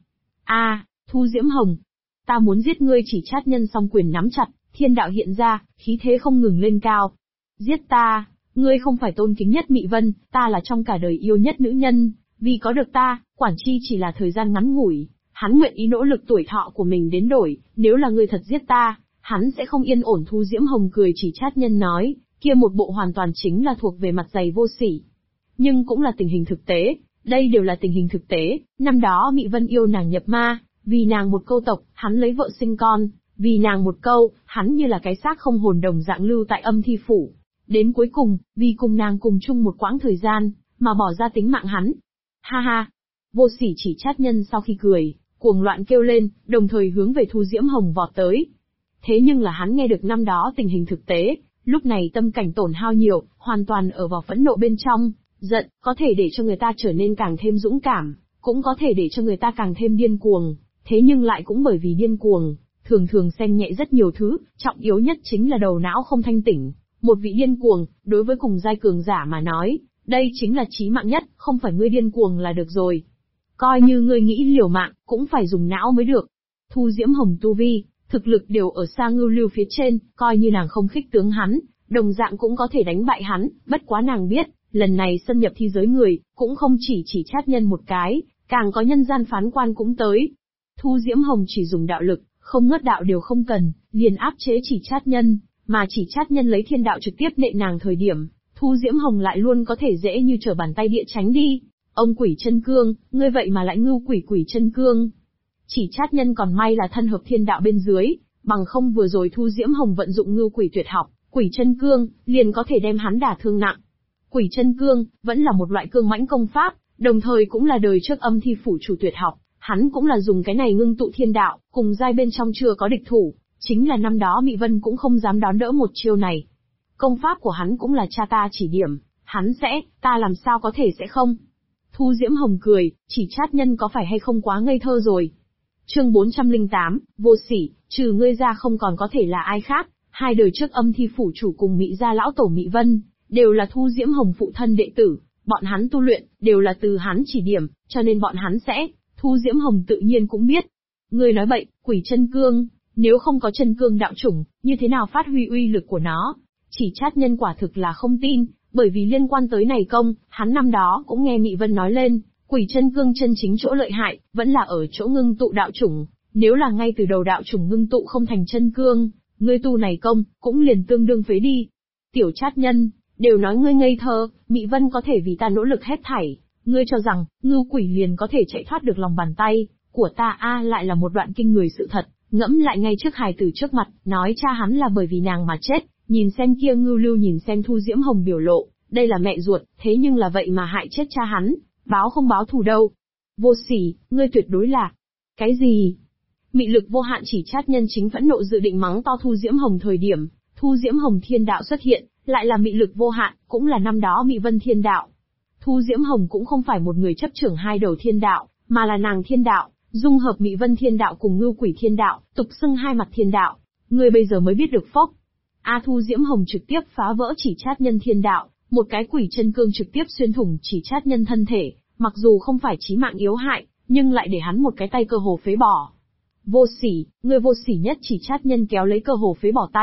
Thu Diễm Hồng, ta muốn giết ngươi. Chỉ Trát Nhân song quyền nắm chặt, thiên đạo hiện ra, khí thế không ngừng lên cao. Giết ta, ngươi không phải tôn kính nhất Mị Vân, ta là trong cả đời yêu nhất nữ nhân, vì có được ta, quản chi chỉ là thời gian ngắn ngủi, hắn nguyện ý nỗ lực tuổi thọ của mình đến đổi, nếu là ngươi thật giết ta, hắn sẽ không yên ổn. Thu Diễm Hồng cười. Chỉ Trát Nhân nói, kia một bộ hoàn toàn chính là thuộc về mặt dày vô sỉ. Nhưng cũng là tình hình thực tế, đây đều là tình hình thực tế, năm đó Mị Vân yêu nàng nhập ma, vì nàng một câu tộc, hắn lấy vợ sinh con, vì nàng một câu, hắn như là cái xác không hồn đồng dạng lưu tại Âm Thi phủ. Đến cuối cùng, vì cùng nàng cùng chung một quãng thời gian, mà bỏ ra tính mạng hắn. Ha ha! Vô sỉ. Chỉ Trát Nhân sau khi cười, cuồng loạn kêu lên, đồng thời hướng về Thu Diễm Hồng vọt tới. Thế nhưng là hắn nghe được năm đó tình hình thực tế, lúc này tâm cảnh tổn hao nhiều, hoàn toàn ở vào phẫn nộ bên trong. Giận, có thể để cho người ta trở nên càng thêm dũng cảm, cũng có thể để cho người ta càng thêm điên cuồng, thế nhưng lại cũng bởi vì điên cuồng, thường thường xem nhẹ rất nhiều thứ, trọng yếu nhất chính là đầu não không thanh tỉnh. Một vị điên cuồng, đối với cùng giai cường giả mà nói, đây chính là chí mạng nhất, không phải ngươi điên cuồng là được rồi. Coi như ngươi nghĩ liều mạng, cũng phải dùng não mới được. Thu Diễm Hồng tu vi, thực lực đều ở xa Ngưu Lưu phía trên, coi như nàng không khích tướng hắn, đồng dạng cũng có thể đánh bại hắn, bất quá nàng biết, lần này xâm nhập thi giới người, cũng không chỉ Trát Nhân một cái, càng có nhân gian phán quan cũng tới. Thu Diễm Hồng chỉ dùng đạo lực, không ngớt đạo đều không cần, liền áp chế Chỉ Trát Nhân, mà Chỉ Trát Nhân lấy thiên đạo trực tiếp nện nàng thời điểm, Thu Diễm Hồng lại luôn có thể dễ như trở bàn tay địa tránh đi. Ông Quỷ Chân Cương, ngươi vậy mà lại Ngưu Quỷ Chân Cương. Chỉ Trát Nhân còn may là thân hợp thiên đạo bên dưới, bằng không vừa rồi Thu Diễm Hồng vận dụng Ngưu Quỷ tuyệt học, Quỷ Chân Cương, liền có thể đem hắn đả thương nặng. Quỷ Chân Cương, vẫn là một loại cương mãnh công pháp, đồng thời cũng là đời trước Âm Thi phủ chủ tuyệt học, hắn cũng là dùng cái này ngưng tụ thiên đạo, cùng giai bên trong chưa có địch thủ, chính là năm đó Mị Vân cũng không dám đón đỡ một chiêu này. Công pháp của hắn cũng là cha ta chỉ điểm, hắn sẽ, ta làm sao có thể sẽ không. Thu Diễm Hồng cười, Chỉ Trát Nhân có phải hay không quá ngây thơ rồi. Chương 408, vô sỉ, trừ ngươi ra không còn có thể là ai khác, hai đời trước Âm Thi phủ chủ cùng Mị gia lão tổ Mị Vân, đều là Thu Diễm Hồng phụ thân đệ tử, bọn hắn tu luyện, đều là từ hắn chỉ điểm, cho nên bọn hắn sẽ, Thu Diễm Hồng tự nhiên cũng biết. Ngươi nói bậy, Quỷ Chân Cương, nếu không có chân cương đạo chủng, như thế nào phát huy uy lực của nó? Chỉ Trát Nhân quả thực là không tin, bởi vì liên quan tới này công, hắn năm đó cũng nghe Mị Vân nói lên, Quỷ Chân Cương chân chính chỗ lợi hại, vẫn là ở chỗ ngưng tụ đạo chủng, nếu là ngay từ đầu đạo chủng ngưng tụ không thành chân cương, ngươi tu này công, cũng liền tương đương phế đi. Tiểu Trát Nhân, đều nói ngươi ngây thơ, Mị Vân có thể vì ta nỗ lực hết thảy, ngươi cho rằng, Ngưu Quỷ liền có thể chạy thoát được lòng bàn tay của ta lại là một đoạn kinh người sự thật, ngẫm lại ngay trước hài tử trước mặt, nói cha hắn là bởi vì nàng mà chết, nhìn xem kia Ngưu Lưu nhìn xem Thu Diễm Hồng biểu lộ, đây là mẹ ruột, thế nhưng là vậy mà hại chết cha hắn, báo không báo thù đâu. Vô sỉ, ngươi tuyệt đối là... Cái gì? Mị lực vô hạn. Chỉ Trát Nhân chính phẫn nộ dự định mắng to Thu Diễm Hồng thời điểm, Thu Diễm Hồng thiên đạo xuất hiện, lại là mị lực vô hạn, cũng là năm đó Mị Vân thiên đạo. Thu Diễm Hồng cũng không phải một người chấp trưởng hai đầu thiên đạo, mà là nàng thiên đạo, dung hợp Mị Vân thiên đạo cùng Ngưu Quỷ thiên đạo, tục xưng hai mặt thiên đạo. Ngươi bây giờ mới biết được phốc. Thu Diễm Hồng trực tiếp phá vỡ Chỉ Trát Nhân thiên đạo, một cái Quỷ Chân Cương trực tiếp xuyên thủng Chỉ Trát Nhân thân thể, mặc dù không phải chí mạng yếu hại, nhưng lại để hắn một cái tay cơ hồ phế bỏ. Vô sỉ, ngươi vô sỉ nhất. Chỉ Trát Nhân kéo lấy cơ hồ phế bỏ tay,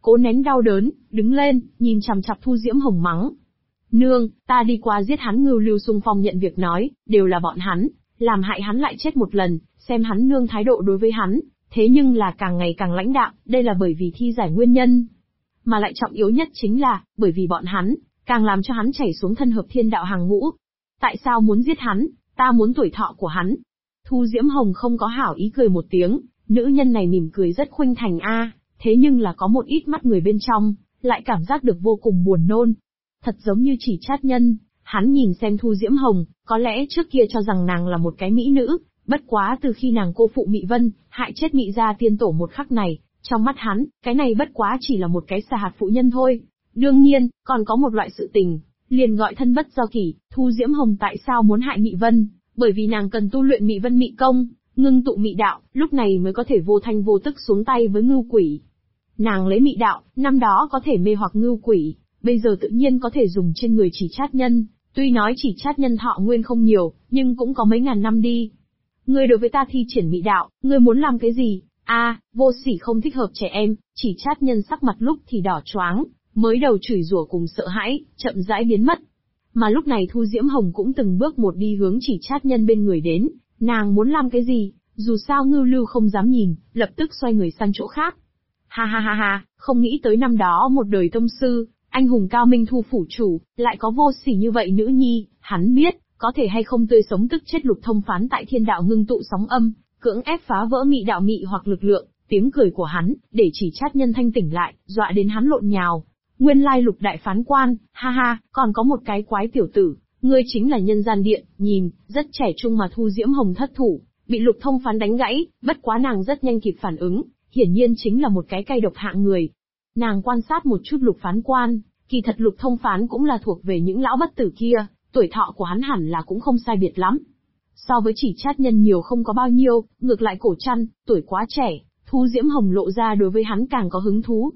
cố nén đau đớn, đứng lên, nhìn chằm chằm Thu Diễm Hồng mắng. Nương, ta đi qua giết hắn. Ngưu Lưu xung phong nhận việc nói, đều là bọn hắn, làm hại hắn lại chết một lần, xem hắn nương thái độ đối với hắn, thế nhưng là càng ngày càng lãnh đạm, đây là bởi vì thi giải nguyên nhân. Mà lại trọng yếu nhất chính là, bởi vì bọn hắn, càng làm cho hắn chảy xuống thân hợp thiên đạo hàng ngũ. Tại sao muốn giết hắn? Ta muốn tuổi thọ của hắn. Thu Diễm Hồng không có hảo ý cười một tiếng, nữ nhân này mỉm cười rất khuynh thành a, thế nhưng là có một ít mắt người bên trong, lại cảm giác được vô cùng buồn nôn. Thật giống như Chỉ Chát Nhân, hắn nhìn xem Thu Diễm Hồng, có lẽ trước kia cho rằng nàng là một cái mỹ nữ, bất quá từ khi nàng cô phụ Mị Vân, hại chết Mị gia tiên tổ một khắc này, trong mắt hắn, cái này bất quá chỉ là một cái xà hạt phụ nhân thôi. Đương nhiên, còn có một loại sự tình, liền gọi thân bất do kỷ. Thu Diễm Hồng tại sao muốn hại Mị Vân? Bởi vì nàng cần tu luyện Mị Vân Mị công, ngưng tụ Mị đạo, lúc này mới có thể vô thanh vô tức xuống tay với ngưu quỷ. Nàng lấy Mị đạo, năm đó có thể mê hoặc ngưu quỷ, bây giờ tự nhiên có thể dùng trên người Chỉ Chát Nhân. Tuy nói Chỉ Chát Nhân thọ nguyên không nhiều, nhưng cũng có mấy ngàn năm đi. Ngươi đối với ta thi triển Mị đạo, ngươi muốn làm cái gì? Vô sỉ không thích hợp trẻ em. Chỉ Chát Nhân sắc mặt lúc thì đỏ choáng, mới đầu chửi rủa cùng sợ hãi, chậm rãi biến mất. Mà lúc này Thu Diễm Hồng cũng từng bước một đi hướng Chỉ Chát Nhân bên người đến, nàng muốn làm cái gì? Dù sao Ngưu Lưu không dám nhìn, lập tức xoay người sang chỗ khác. Ha ha ha ha, không nghĩ tới năm đó một đời tông sư, anh hùng cao minh Thu phủ chủ, lại có vô sỉ như vậy nữ nhi. Hắn biết, có thể hay không tươi sống tức chết Lục Thông Phán tại thiên đạo ngưng tụ sóng âm, cưỡng ép phá vỡ Mị đạo mị hoặc lực lượng. Tiếng cười của hắn, để Chỉ Chát Nhân thanh tỉnh lại, dọa đến hắn lộn nhào. Nguyên lai Lục đại phán quan, ha ha, còn có một cái quái tiểu tử, ngươi chính là Nhân Gian Điện. Nhìn, rất trẻ trung mà Thu Diễm Hồng thất thủ, bị Lục Thông Phán đánh gãy, bất quá nàng rất nhanh kịp phản ứng, hiển nhiên chính là một cái cay độc hạng người. Nàng quan sát một chút Lục phán quan, kỳ thật Lục Thông Phán cũng là thuộc về những lão bất tử kia, tuổi thọ của hắn hẳn là cũng không sai biệt lắm. So với Chỉ Chát Nhân nhiều không có bao nhiêu, ngược lại Cổ Trăn, tuổi quá trẻ, Thu Diễm Hồng lộ ra đối với hắn càng có hứng thú.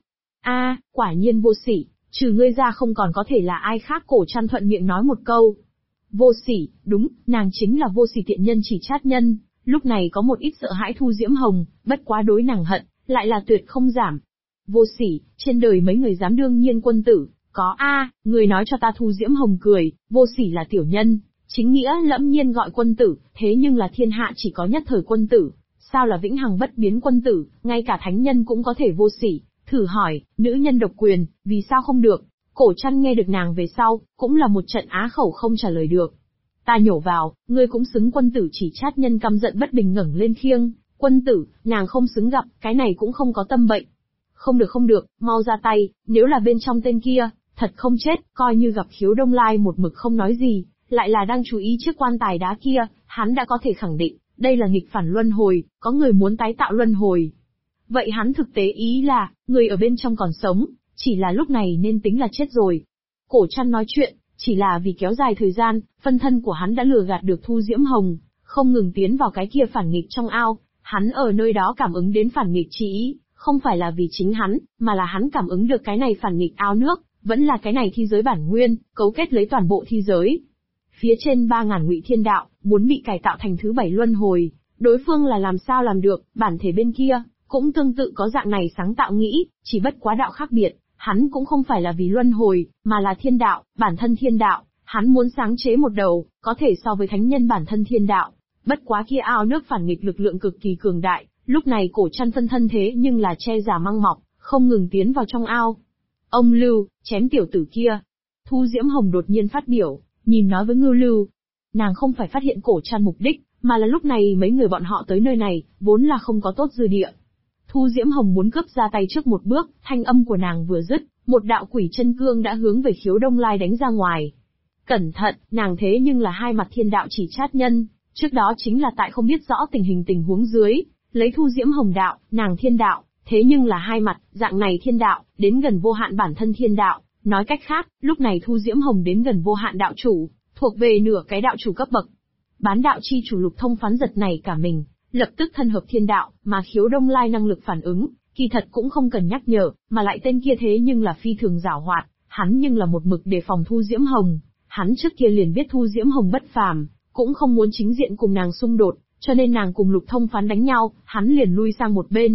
Quả nhiên vô sỉ, trừ ngươi ra không còn có thể là ai khác. Cổ Trăn thuận miệng nói một câu. Vô sỉ, đúng, nàng chính là vô sỉ tiện nhân Chỉ Chát Nhân, lúc này có một ít sợ hãi Thu Diễm Hồng, bất quá đối nàng hận, lại là tuyệt không giảm. Vô sỉ, trên đời mấy người dám đương nhiên quân tử, có người nói cho ta. Thu Diễm Hồng cười, vô sỉ là tiểu nhân, chính nghĩa lẫm nhiên gọi quân tử, thế nhưng là thiên hạ chỉ có nhất thời quân tử, sao là vĩnh hằng bất biến quân tử, ngay cả thánh nhân cũng có thể vô sỉ. Thử hỏi, nữ nhân độc quyền, vì sao không được? Cổ Trăn nghe được nàng về sau, cũng là một trận á khẩu không trả lời được. Ta nhổ vào, ngươi cũng xứng quân tử. Chỉ Chát Nhân căm giận bất bình ngẩng lên khiêng, quân tử, nàng không xứng gặp, cái này cũng không có tâm bệnh. Không được, mau ra tay, nếu là bên trong tên kia, thật không chết, coi như gặp Khiếu Đông Lai một mực không nói gì, lại là đang chú ý chiếc quan tài đá kia, hắn đã có thể khẳng định, đây là nghịch phản luân hồi, có người muốn tái tạo luân hồi. Vậy hắn thực tế ý là, người ở bên trong còn sống, chỉ là lúc này nên tính là chết rồi. Cổ Trăn nói chuyện, chỉ là vì kéo dài thời gian, phân thân của hắn đã lừa gạt được Thu Diễm Hồng, không ngừng tiến vào cái kia phản nghịch trong ao, hắn ở nơi đó cảm ứng đến phản nghịch chi ý, không phải là vì chính hắn, mà là hắn cảm ứng được cái này phản nghịch ao nước, vẫn là cái này thi giới bản nguyên, cấu kết lấy toàn bộ thi giới. Phía trên 3.000 ngụy thiên đạo, muốn bị cải tạo thành thứ 7 luân hồi, đối phương là làm sao làm được, bản thể bên kia, cũng tương tự có dạng này sáng tạo nghĩ, chỉ bất quá đạo khác biệt, hắn cũng không phải là vì luân hồi, mà là thiên đạo, bản thân thiên đạo, hắn muốn sáng chế một đầu, có thể so với thánh nhân bản thân thiên đạo, bất quá kia ao nước phản nghịch lực lượng cực kỳ cường đại, lúc này Cổ Trăn phân thân thế nhưng là che giả mang mọc, không ngừng tiến vào trong ao. Ông Lưu, chém tiểu tử kia. Thu Diễm Hồng đột nhiên phát biểu, nhìn nói với Ngưu Lưu. Nàng không phải phát hiện Cổ Trăn mục đích, mà là lúc này mấy người bọn họ tới nơi này, vốn là không có tốt dư địa. Thu Diễm Hồng muốn cướp ra tay trước một bước, thanh âm của nàng vừa dứt, một đạo quỷ chân cương đã hướng về Khiếu Đông Lai đánh ra ngoài. Cẩn thận, nàng thế nhưng là hai mặt thiên đạo Chỉ Chát Nhân, trước đó chính là tại không biết rõ tình huống dưới, lấy Thu Diễm Hồng đạo, nàng thiên đạo, thế nhưng là hai mặt, dạng này thiên đạo, đến gần vô hạn bản thân thiên đạo, nói cách khác, lúc này Thu Diễm Hồng đến gần vô hạn đạo chủ, thuộc về nửa cái đạo chủ cấp bậc. Bán đạo chi chủ Lục Thông Phán giật này cả mình, lập tức thân hợp thiên đạo, mà Khiếu Đông Lai năng lực phản ứng, kỳ thật cũng không cần nhắc nhở, mà lại tên kia thế nhưng là phi thường giảo hoạt, hắn nhưng là một mực đề phòng Thu Diễm Hồng, hắn trước kia liền biết Thu Diễm Hồng bất phàm, cũng không muốn chính diện cùng nàng xung đột, cho nên nàng cùng Lục Thông Phán đánh nhau, hắn liền lui sang một bên.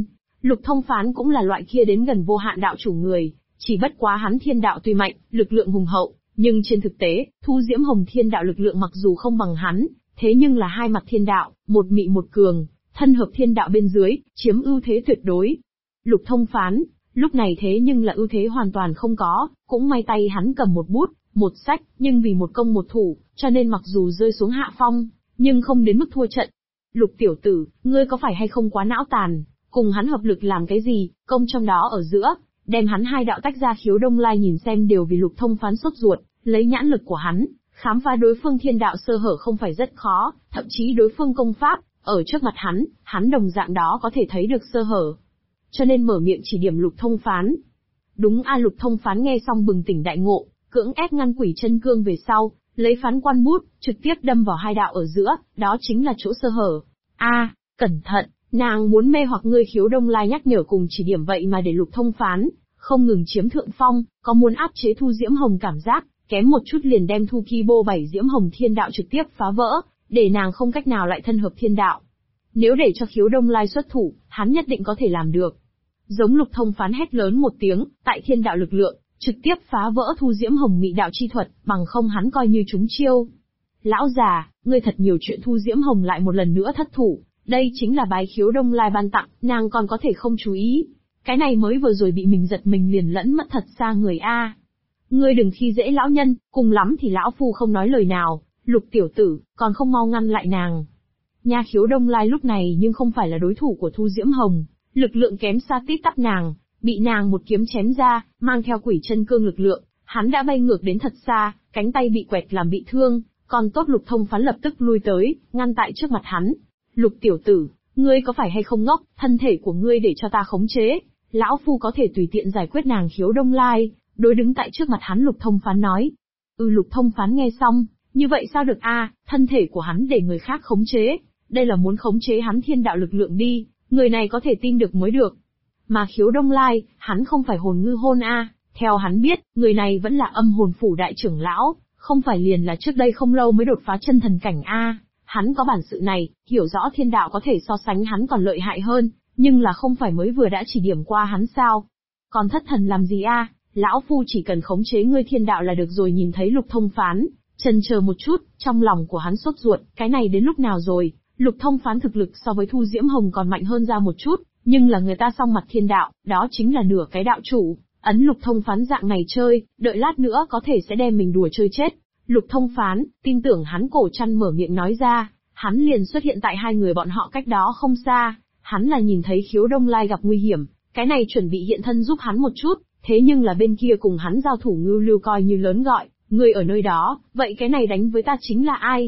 Lục Thông Phán cũng là loại kia đến gần vô hạn đạo chủ người, chỉ bất quá hắn thiên đạo tuy mạnh, lực lượng hùng hậu, nhưng trên thực tế, Thu Diễm Hồng thiên đạo lực lượng mặc dù không bằng hắn, thế nhưng là hai mặt thiên đạo, một mị một cường, thân hợp thiên đạo bên dưới, chiếm ưu thế tuyệt đối. Lục Thông Phán, lúc này thế nhưng là ưu thế hoàn toàn không có, cũng may tay hắn cầm một bút, một sách, nhưng vì một công một thủ, cho nên mặc dù rơi xuống hạ phong, nhưng không đến mức thua trận. Lục tiểu tử, ngươi có phải hay không quá não tàn, cùng hắn hợp lực làm cái gì, công trong đó ở giữa, đem hắn hai đạo tách ra. Khiếu Đông Lai nhìn xem đều vì Lục Thông Phán sốt ruột, lấy nhãn lực của hắn, khám phá đối phương thiên đạo sơ hở không phải rất khó, thậm chí đối phương công pháp, ở trước mặt hắn đồng dạng đó có thể thấy được sơ hở. Cho nên mở miệng chỉ điểm Lục Thông Phán. Đúng a. Lục Thông Phán nghe xong bừng tỉnh đại ngộ, cưỡng ép ngăn Quỷ Chân Cương về sau, lấy phán quan bút, trực tiếp đâm vào hai đạo ở giữa, đó chính là chỗ sơ hở. A, cẩn thận, nàng muốn mê hoặc ngươi. Khiếu Đông Lai nhắc nhở cùng chỉ điểm vậy mà để Lục Thông Phán không ngừng chiếm thượng phong, có muốn áp chế Thu Diễm Hồng cảm giác, kém một chút liền đem Thu Ki Bô Bảy Diễm Hồng thiên đạo trực tiếp phá vỡ, để nàng không cách nào lại thân hợp thiên đạo. Nếu để cho Khiếu Đông Lai xuất thủ, hắn nhất định có thể làm được. Giống Lục Thông Phán hét lớn một tiếng, tại thiên đạo lực lượng, trực tiếp phá vỡ Thu Diễm Hồng mị đạo chi thuật, bằng không hắn coi như trúng chiêu. Lão già, ngươi thật nhiều chuyện. Thu Diễm Hồng lại một lần nữa thất thủ, đây chính là bái Khiếu Đông Lai ban tặng, nàng còn có thể không chú ý. Cái này mới vừa rồi bị mình giật mình liền lẫn mất thật xa người a. Ngươi đừng khi dễ lão nhân, cùng lắm thì lão phu không nói lời nào. Lục tiểu tử, còn không mau ngăn lại nàng. Nha. Khiếu Đông Lai lúc này nhưng không phải là đối thủ của Thu Diễm Hồng, lực lượng kém xa tít tắp nàng, bị nàng một kiếm chém ra, mang theo Quỷ Chân Cương lực lượng, hắn đã bay ngược đến thật xa, cánh tay bị quẹt làm bị thương, còn tốt Lục Thông Phán lập tức lui tới, ngăn tại trước mặt hắn. Lục tiểu tử, ngươi có phải hay không ngốc, thân thể của ngươi để cho ta khống chế, lão phu có thể tùy tiện giải quyết nàng. Khiếu Đông Lai đối đứng tại trước mặt hắn Lục Thông Phán nói. Lục Thông Phán nghe xong, như vậy sao được a, thân thể của hắn để người khác khống chế, đây là muốn khống chế hắn thiên đạo lực lượng đi, người này có thể tin được mới được. Mà Khiếu Đông Lai, hắn không phải hồn ngư hôn a, theo hắn biết, người này vẫn là âm hồn phủ đại trưởng lão, không phải liền là trước đây không lâu mới đột phá chân thần cảnh a, hắn có bản sự này, hiểu rõ thiên đạo có thể so sánh hắn còn lợi hại hơn, nhưng là không phải mới vừa đã chỉ điểm qua hắn sao? Còn thất thần làm gì a? Lão phu chỉ cần khống chế ngươi thiên đạo là được rồi. Nhìn thấy Lục Thông Phán chần chờ một chút, trong lòng của hắn sốt ruột, cái này đến lúc nào rồi? Lục Thông Phán thực lực so với Thu Diễm Hồng còn mạnh hơn ra một chút, nhưng là người ta song mặt thiên đạo, đó chính là nửa cái đạo chủ, ấn Lục Thông Phán dạng này chơi, đợi lát nữa có thể sẽ đem mình đùa chơi chết. Lục Thông Phán, tin tưởng hắn. Cổ Trăn mở miệng nói ra, hắn liền xuất hiện tại hai người bọn họ cách đó không xa, hắn là nhìn thấy Khiếu Đông Lai gặp nguy hiểm, cái này chuẩn bị hiện thân giúp hắn một chút, thế nhưng là bên kia cùng hắn giao thủ Ngưu Lưu coi như lớn gọi, ngươi ở nơi đó, vậy cái này đánh với ta chính là ai?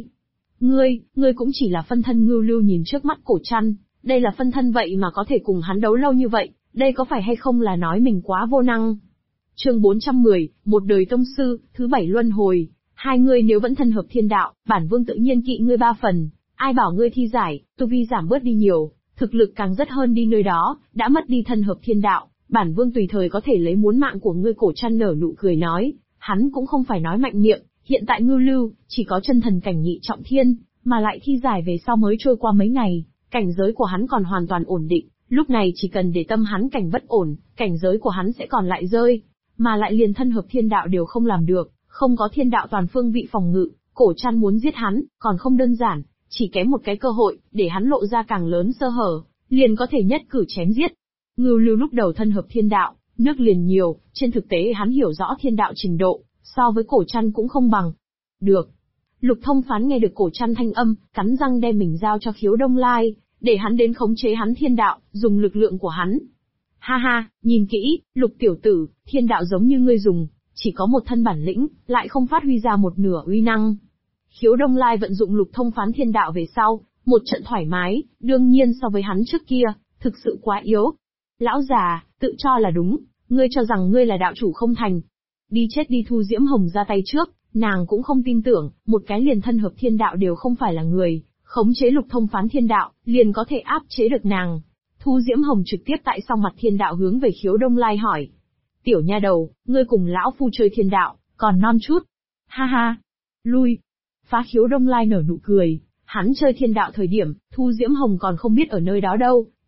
Ngươi cũng chỉ là phân thân. Ngưu Lưu nhìn trước mắt Cổ Trăn, đây là phân thân vậy mà có thể cùng hắn đấu lâu như vậy, đây có phải hay không là nói mình quá vô năng? Chương 410, một đời tông sư, thứ 7 luân hồi. Hai ngươi nếu vẫn thân hợp thiên đạo, bản vương tự nhiên kỵ ngươi 3 phần, ai bảo ngươi thi giải, tu vi giảm bớt đi nhiều, thực lực càng rất hơn đi nơi đó, đã mất đi thân hợp thiên đạo, bản vương tùy thời có thể lấy muốn mạng của ngươi. Cổ Trăn nở nụ cười nói, hắn cũng không phải nói mạnh miệng, hiện tại Ngưu Lưu chỉ có chân thần cảnh nhị trọng thiên, mà lại thi giải về sau mới trôi qua mấy ngày, cảnh giới của hắn còn hoàn toàn ổn định, lúc này chỉ cần để tâm hắn cảnh bất ổn, cảnh giới của hắn sẽ còn lại rơi, mà lại liền thân hợp thiên đạo đều không làm được, không có thiên đạo toàn phương vị phòng ngự, Cổ Trăn muốn giết hắn, còn không đơn giản, chỉ kém một cái cơ hội, để hắn lộ ra càng lớn sơ hở, liền có thể nhất cử chém giết. Ngưu Lưu lúc đầu thân hợp thiên đạo, nước liền nhiều, trên thực tế hắn hiểu rõ thiên đạo trình độ, so với Cổ Trăn cũng không bằng. Được. Lục Thông Phán nghe được Cổ Trăn thanh âm, cắn răng đem mình giao cho Khiếu Đông Lai, để hắn đến khống chế hắn thiên đạo, dùng lực lượng của hắn. Ha ha, nhìn kỹ, Lục tiểu tử, thiên đạo giống như ngươi dùng, chỉ có một thân bản lĩnh, lại không phát huy ra một nửa uy năng. Khiếu Đông Lai vận dụng Lục Thông Phán thiên đạo về sau, một trận thoải mái, đương nhiên so với hắn trước kia, thực sự quá yếu. Lão già, tự cho là đúng, ngươi cho rằng ngươi là đạo chủ không thành. Đi chết đi. Thu Diễm Hồng ra tay trước, nàng cũng không tin tưởng, một cái liền thân hợp thiên đạo đều không phải là người, khống chế Lục Thông Phán thiên đạo, liền có thể áp chế được nàng. Thu Diễm Hồng trực tiếp tại song mặt thiên đạo hướng về Khiếu Đông Lai hỏi. Tiểu nha đầu, ngươi cùng lão phu chơi thiên đạo, còn non chút. Ha ha. Lui. Phá. Khiếu Đông Lai nở nụ cười, hắn chơi thiên đạo thời điểm, Thu Diễm Hồng còn không biết ở nơi đó đâu,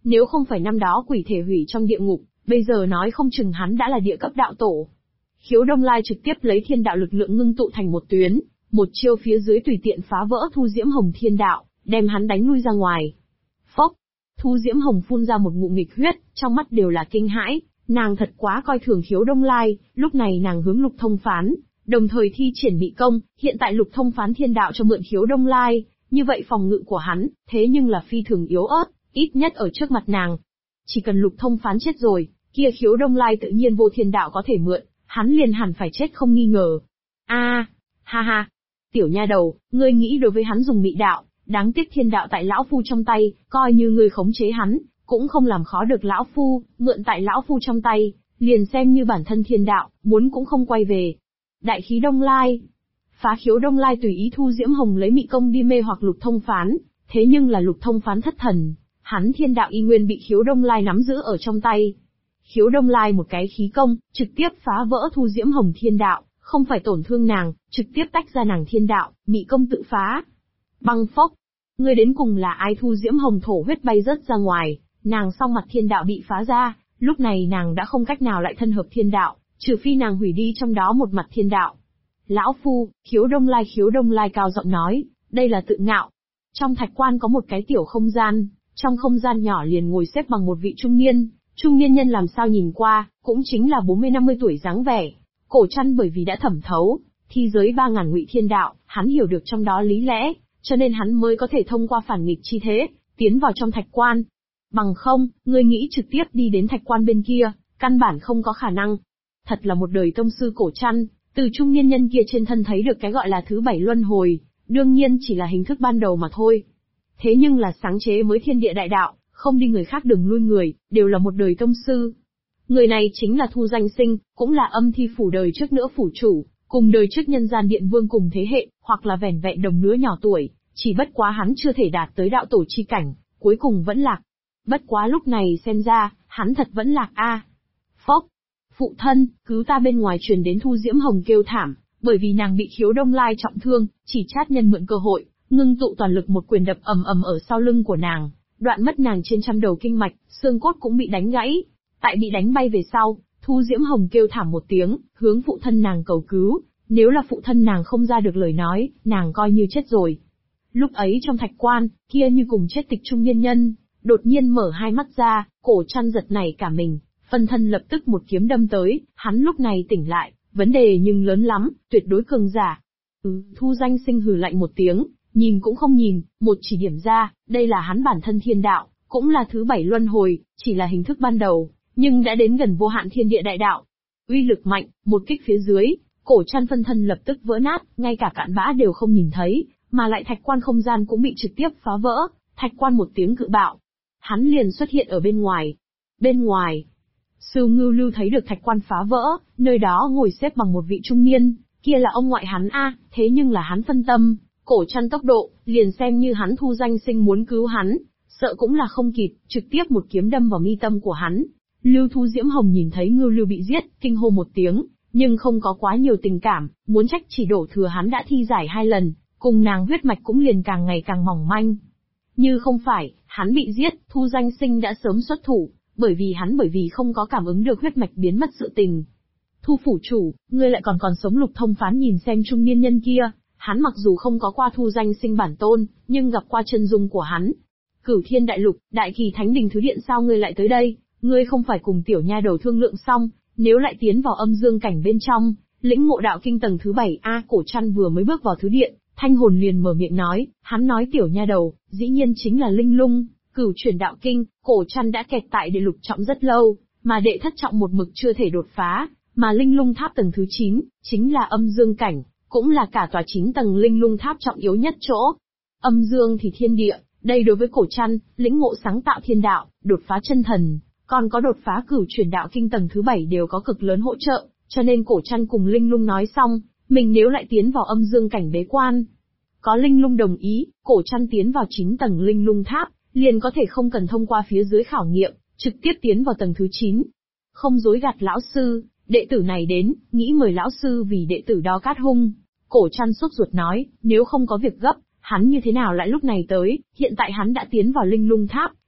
Nếu không phải năm đó quỷ thể hủy trong địa ngục, bây giờ nói không chừng hắn đã là địa cấp đạo tổ. Khiếu Đông Lai trực tiếp lấy thiên đạo lực lượng ngưng tụ thành một tuyến, một chiêu phía dưới tùy tiện phá vỡ Thu Diễm Hồng thiên đạo, đem hắn đánh lui ra ngoài. Phốc! Thu Diễm Hồng phun ra một ngụm nghịch huyết, trong mắt đều là kinh hãi, nàng thật quá coi thường Khiếu Đông Lai, lúc này nàng hướng Lục Thông Phán, đồng thời thi triển mị công, hiện tại Lục Thông Phán thiên đạo cho mượn Khiếu Đông Lai, như vậy phòng ngự của hắn, thế nhưng là phi thường yếu ớt, ít nhất ở trước mặt nàng. Chỉ cần Lục Thông Phán chết rồi, kia Khiếu Đông Lai tự nhiên vô thiên đạo có thể mượn, hắn liền hẳn phải chết không nghi ngờ. Ha ha, tiểu nha đầu, ngươi nghĩ đối với hắn dùng mị đạo, đáng tiếc thiên đạo tại lão phu trong tay, coi như ngươi khống chế hắn, cũng không làm khó được lão phu, mượn tại lão phu trong tay, liền xem như bản thân thiên đạo, muốn cũng không quay về. Đại khí Đông Lai. Phá Khiếu Đông Lai tùy ý Thu Diễm Hồng lấy mị công đi mê hoặc Lục Thông Phán, thế nhưng là Lục Thông Phán thất thần, hắn thiên đạo y nguyên bị Khiếu Đông Lai nắm giữ ở trong tay. Khiếu Đông Lai một cái khí công, trực tiếp phá vỡ Thu Diễm Hồng thiên đạo, không phải tổn thương nàng, trực tiếp tách ra nàng thiên đạo, mị công tự phá. Băng phốc, ngươi đến cùng là ai? Thu Diễm Hồng thổ huyết bay rớt ra ngoài, nàng song mặt thiên đạo bị phá ra, lúc này nàng đã không cách nào lại thân hợp thiên đạo, trừ phi nàng hủy đi trong đó một mặt thiên đạo. Lão phu, Khiếu Đông Lai cao giọng nói, đây là tự ngạo. Trong thạch quan có một cái tiểu không gian, trong không gian nhỏ liền ngồi xếp bằng một vị trung niên nhân làm sao nhìn qua, cũng chính là 40-50 tuổi dáng vẻ. Cổ Trăn bởi vì đã thẩm thấu thi giới 3000 ngụy thiên đạo, hắn hiểu được trong đó lý lẽ, cho nên hắn mới có thể thông qua phản nghịch chi thế, tiến vào trong thạch quan. Bằng không, ngươi nghĩ trực tiếp đi đến thạch quan bên kia, căn bản không có khả năng. Thật là một đời tông sư Cổ Trăn, từ trung niên nhân kia trên thân thấy được cái gọi là thứ 7 luân hồi, đương nhiên chỉ là hình thức ban đầu mà thôi. Thế nhưng là sáng chế mới thiên địa đại đạo, không đi người khác đừng lui người, đều là một đời tông sư. Người này chính là Thu Danh Sinh, cũng là âm thi phủ đời trước nữa phủ chủ, cùng đời trước nhân gian điện vương cùng thế hệ, hoặc là vẻn vẹn đồng lứa nhỏ tuổi, chỉ bất quá hắn chưa thể đạt tới đạo tổ chi cảnh, cuối cùng vẫn lạc. Bất quá lúc này xem ra, hắn thật vẫn lạc a. Phốc! Phụ thân, cứu ta! Bên ngoài truyền đến Thu Diễm Hồng kêu thảm, bởi vì nàng bị Khiếu Đông Lai trọng thương, chỉ chát nhân mượn cơ hội, ngưng tụ toàn lực một quyền đập ầm ầm ở sau lưng của nàng, đoạn mất nàng trên trăm đầu kinh mạch, xương cốt cũng bị đánh gãy. Tại bị đánh bay về sau, Thu Diễm Hồng kêu thảm một tiếng, hướng phụ thân nàng cầu cứu, nếu là phụ thân nàng không ra được lời nói, nàng coi như chết rồi. Lúc ấy trong thạch quan, kia như cùng chết tịch trung niên nhân, đột nhiên mở hai mắt ra, Cổ Trăn giật nảy cả mình, phân thân lập tức một kiếm đâm tới, hắn lúc này tỉnh lại, vấn đề nhưng lớn lắm, tuyệt đối cường giả. Thu Danh Sinh hừ lạnh một tiếng, nhìn cũng không nhìn, một chỉ điểm ra, đây là hắn bản thân thiên đạo, cũng là thứ 7 luân hồi, chỉ là hình thức ban đầu, nhưng đã đến gần vô hạn thiên địa đại đạo. Uy lực mạnh, một kích phía dưới, Cổ Trăn phân thân lập tức vỡ nát, ngay cả cặn bã đều không nhìn thấy, mà lại thạch quan không gian cũng bị trực tiếp phá vỡ, thạch quan một tiếng cự bạo. Hắn liền xuất hiện ở bên ngoài. Bên ngoài, Sưu Ngưu Lưu thấy được thạch quan phá vỡ, nơi đó ngồi xếp bằng một vị trung niên, kia là ông ngoại hắn a, thế nhưng là hắn phân tâm, Cổ Trăn tốc độ, liền xem như hắn Thu Danh Sinh muốn cứu hắn, sợ cũng là không kịp, trực tiếp một kiếm đâm vào mi tâm của hắn. Lưu Thu Diễm Hồng nhìn thấy Ngưu Lưu bị giết, kinh hô một tiếng, nhưng không có quá nhiều tình cảm, muốn trách chỉ đổ thừa hắn đã thi giải 2 lần, cùng nàng huyết mạch cũng liền càng ngày càng mỏng manh. Như không phải, hắn bị giết, Thu Danh Sinh đã sớm xuất thủ, bởi vì không có cảm ứng được huyết mạch biến mất sự tình. Thu phủ chủ, ngươi lại còn sống. Lục Thông Phán nhìn xem trung niên nhân kia, hắn mặc dù không có qua Thu Danh Sinh bản tôn, nhưng gặp qua chân dung của hắn. Cửu Thiên Đại Lục, Đại Kỳ Thánh Đình Thứ Điện, sao ngươi lại tới đây? Ngươi không phải cùng tiểu nha đầu thương lượng xong, nếu lại tiến vào âm dương cảnh bên trong, lĩnh ngộ đạo kinh tầng thứ 7 a. Cổ Trăn vừa mới bước vào thứ điện, Thanh Hồn liền mở miệng nói, hắn nói tiểu nha đầu, dĩ nhiên chính là Linh Lung, cửu chuyển đạo kinh. Cổ Trăn đã kẹt tại đệ lục trọng rất lâu, mà đệ thất trọng một mực chưa thể đột phá, mà Linh Lung Tháp tầng thứ 9, chính là âm dương cảnh, cũng là cả tòa 9 tầng Linh Lung Tháp trọng yếu nhất chỗ. Âm dương thì thiên địa, đây đối với Cổ Trăn, lĩnh ngộ sáng tạo thiên đạo, đột phá chân thần, còn có đột phá cửu chuyển đạo kinh tầng thứ 7 đều có cực lớn hỗ trợ, cho nên Cổ Trăn cùng Linh Lung nói xong, mình nếu lại tiến vào âm dương cảnh bế quan. Có Linh Lung đồng ý, Cổ Trăn tiến vào 9 tầng Linh Lung Tháp, liền có thể không cần thông qua phía dưới khảo nghiệm, trực tiếp tiến vào tầng thứ 9. Không dối gạt lão sư, đệ tử này đến, nghĩ mời lão sư vì đệ tử đó cát hung. Cổ Trăn sốt ruột nói, nếu không có việc gấp, hắn như thế nào lại lúc này tới, hiện tại hắn đã tiến vào Linh Lung Tháp,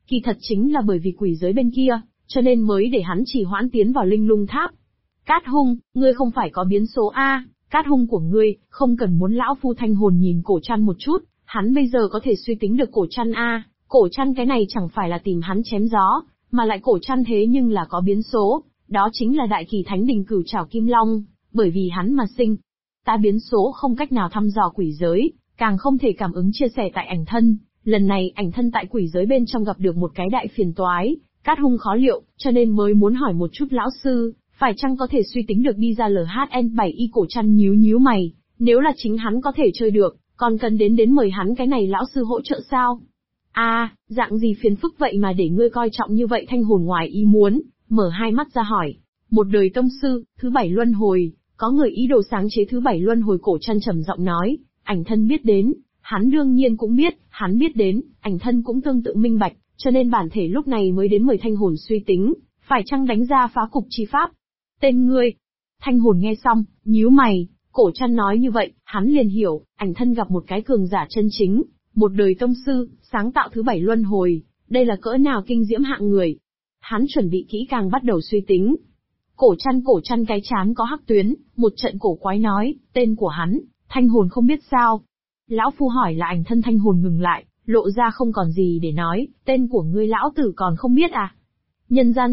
Kỳ thật chính là bởi vì quỷ giới bên kia, cho nên mới để hắn chỉ hoãn tiến vào linh lung tháp. Cát Hung, ngươi không phải có biến số A, Cát Hung của ngươi, không cần muốn lão phu. Thanh hồn nhìn Cổ Trăn một chút, hắn bây giờ có thể suy tính được Cổ Trăn A, Cổ Trăn cái này chẳng phải là tìm hắn chém gió, mà lại Cổ Trăn thế nhưng là có biến số, đó chính là đại kỳ thánh đình Cửu Trảo Kim Long, bởi vì hắn mà sinh. Ta biến số không cách nào thăm dò quỷ giới, càng không thể cảm ứng chia sẻ tại ảnh thân, lần này ảnh thân tại quỷ giới bên trong gặp được một cái đại phiền toái, Cát Hung khó liệu, cho nên mới muốn hỏi một chút lão sư, phải chăng có thể suy tính được đi ra LHN7Y. Cổ Trăn nhíu mày, nếu là chính hắn có thể chơi được, còn cần đến mời hắn cái này lão sư hỗ trợ sao? Dạng gì phiền phức vậy mà để ngươi coi trọng như vậy? Thanh hồn ngoài ý muốn, mở hai mắt ra hỏi. Một đời tông sư, thứ 7 luân hồi, có người ý đồ sáng chế thứ 7 luân hồi. Cổ Trăn trầm giọng nói, ảnh thân biết đến, hắn đương nhiên cũng biết, hắn biết đến, ảnh thân cũng tương tự minh bạch, cho nên bản thể lúc này mới đến mời thanh hồn suy tính, phải chăng đánh ra phá cục chi pháp. Tên ngươi. Thanh hồn nghe xong, nhíu mày, Cổ Trăn nói như vậy, hắn liền hiểu, ảnh thân gặp một cái cường giả chân chính, một đời tông sư, sáng tạo thứ 7 luân hồi, đây là cỡ nào kinh diễm hạng người. Hắn chuẩn bị kỹ càng bắt đầu suy tính. Cổ Trăn cái chán có hắc tuyến, một trận cổ quái nói, tên của hắn, thanh hồn không biết sao. Lão phu hỏi là ảnh thân. Thanh hồn ngừng lại, lộ ra không còn gì để nói, tên của ngươi lão tử còn không biết à? Nhân gian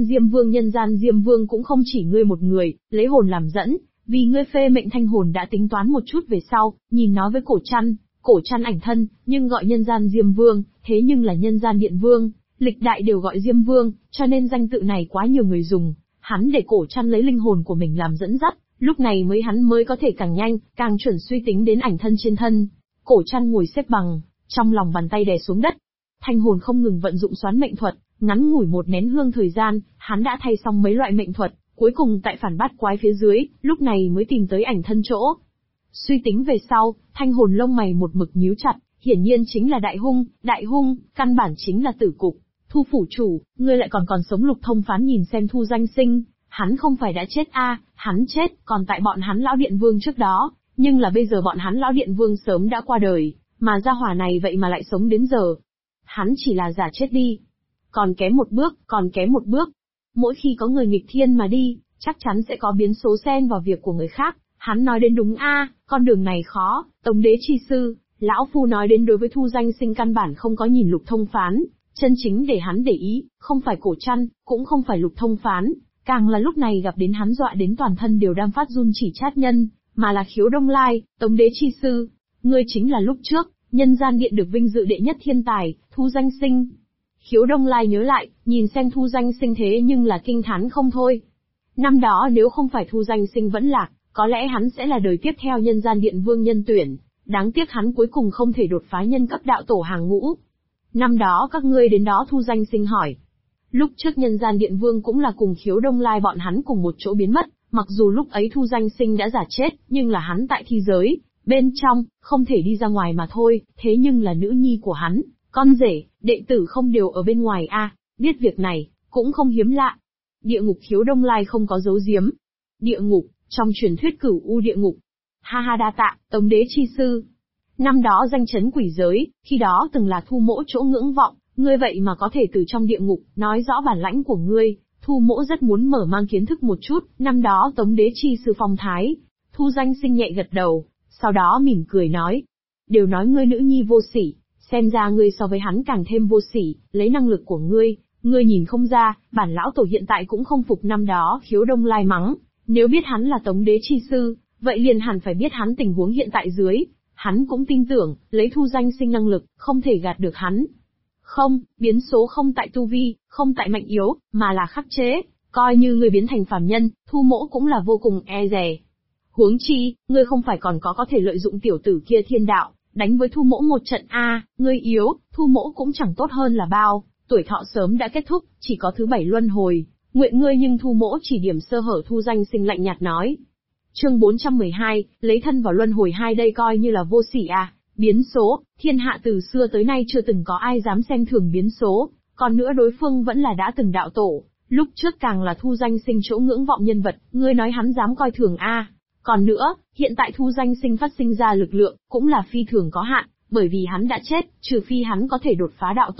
Diêm Vương cũng không chỉ ngươi một người, lấy hồn làm dẫn, vì ngươi phê mệnh. Thanh hồn đã tính toán một chút về sau, nhìn nói với Cổ Trăn ảnh thân, nhưng gọi nhân gian Diêm Vương, thế nhưng là nhân gian Điện Vương, lịch đại đều gọi Diêm Vương, cho nên danh tự này quá nhiều người dùng, hắn để Cổ Trăn lấy linh hồn của mình làm dẫn dắt, lúc này hắn mới có thể càng nhanh, càng chuẩn suy tính đến ảnh thân trên thân. Cổ Trăn ngồi xếp bằng, trong lòng bàn tay đè xuống đất. Thanh hồn không ngừng vận dụng xoán mệnh thuật, ngắn ngủi một nén hương thời gian, hắn đã thay xong mấy loại mệnh thuật, cuối cùng tại phản bát quái phía dưới, lúc này mới tìm tới ảnh thân chỗ. Suy tính về sau, thanh hồn lông mày một mực nhíu chặt, hiển nhiên chính là đại hung, căn bản chính là tử cục. Thu phủ chủ, ngươi lại còn sống. Lục Thông Phán nhìn xem Thu Danh Sinh, hắn không phải đã chết hắn chết, còn tại bọn hắn lão điện vương trước đó, nhưng là bây giờ bọn hắn lão điện vương sớm đã qua đời, mà gia hỏa này vậy mà lại sống đến giờ. Hắn chỉ là giả chết đi. Còn kém một bước. Mỗi khi có người nghịch thiên mà đi, chắc chắn sẽ có biến số xen vào việc của người khác. Hắn nói đến đúng con đường này khó, Tống Đế chi sư, lão phu nói đến đối với Thu Danh Sinh căn bản không có nhìn Lục Thông Phán, chân chính để hắn để ý, không phải Cổ Trăn, cũng không phải Lục Thông Phán, càng là lúc này gặp đến hắn dọa đến toàn thân đều đang phát run chỉ chát nhân, mà là Khiếu Đông Lai. Tống Đế chi sư, ngươi chính là lúc trước, nhân gian điện được vinh dự đệ nhất thiên tài, Thu Danh Sinh. Khiếu Đông Lai nhớ lại, nhìn xem Thu Danh Sinh thế nhưng là kinh thán không thôi. Năm đó nếu không phải Thu Danh Sinh vẫn lạc, có lẽ hắn sẽ là đời tiếp theo nhân gian điện vương nhân tuyển, đáng tiếc hắn cuối cùng không thể đột phá nhân cấp đạo tổ hàng ngũ. Năm đó các ngươi đến đó. Thu Danh Sinh hỏi. Lúc trước nhân gian điện vương cũng là cùng Khiếu Đông Lai bọn hắn cùng một chỗ biến mất, mặc dù lúc ấy Thu Danh Sinh đã giả chết, nhưng là hắn tại thi giới, bên trong, không thể đi ra ngoài mà thôi, thế nhưng là nữ nhi của hắn, con rể, đệ tử không đều ở bên ngoài biết việc này, cũng không hiếm lạ. Địa ngục. Khiếu Đông Lai không có giấu giếm. Địa ngục, trong truyền thuyết Cửu U địa ngục. Ha đa tạ, Tống Đế chi sư. Năm đó danh chấn quỷ giới, khi đó từng là Thu Mỗ chỗ ngưỡng vọng, ngươi vậy mà có thể từ trong địa ngục, nói rõ bản lãnh của ngươi, Thu Mỗ rất muốn mở mang kiến thức một chút. Năm đó Tống Đế chi sư phong thái. Thu Danh Sinh nhẹ gật đầu, sau đó mỉm cười nói. Đều nói ngươi nữ nhi vô sỉ, xem ra ngươi so với hắn càng thêm vô sỉ, lấy năng lực của ngươi nhìn không ra, bản lão tổ hiện tại cũng không phục năm đó. Khiếu Đông Lai mắng, nếu biết hắn là Tống Đế chi sư, vậy liền hẳn phải biết hắn tình huống hiện tại dưới. Hắn cũng tin tưởng, lấy Thu Danh Sinh năng lực, không thể gạt được hắn. Không, biến số không tại tu vi, không tại mạnh yếu, mà là khắc chế, coi như ngươi biến thành phàm nhân, Thu Mỗ cũng là vô cùng e dè. Huống chi, ngươi không phải còn có thể lợi dụng tiểu tử kia thiên đạo, đánh với Thu Mỗ một trận ngươi yếu, Thu Mỗ cũng chẳng tốt hơn là bao, tuổi thọ sớm đã kết thúc, chỉ có thứ 7 luân hồi, nguyện ngươi nhưng Thu Mỗ chỉ điểm sơ hở. Thu Danh Sinh lạnh nhạt nói. Chương 412, lấy thân vào luân hồi 2 đây coi như là vô sỉ biến số, thiên hạ từ xưa tới nay chưa từng có ai dám xem thường biến số, còn nữa đối phương vẫn là đã từng đạo tổ, lúc trước càng là Thu Danh Sinh chỗ ngưỡng vọng nhân vật, ngươi nói hắn dám coi thường Còn nữa, hiện tại Thu Danh Sinh phát sinh ra lực lượng, cũng là phi thường có hạn, bởi vì hắn đã chết, trừ phi hắn có thể đột phá đạo tổ,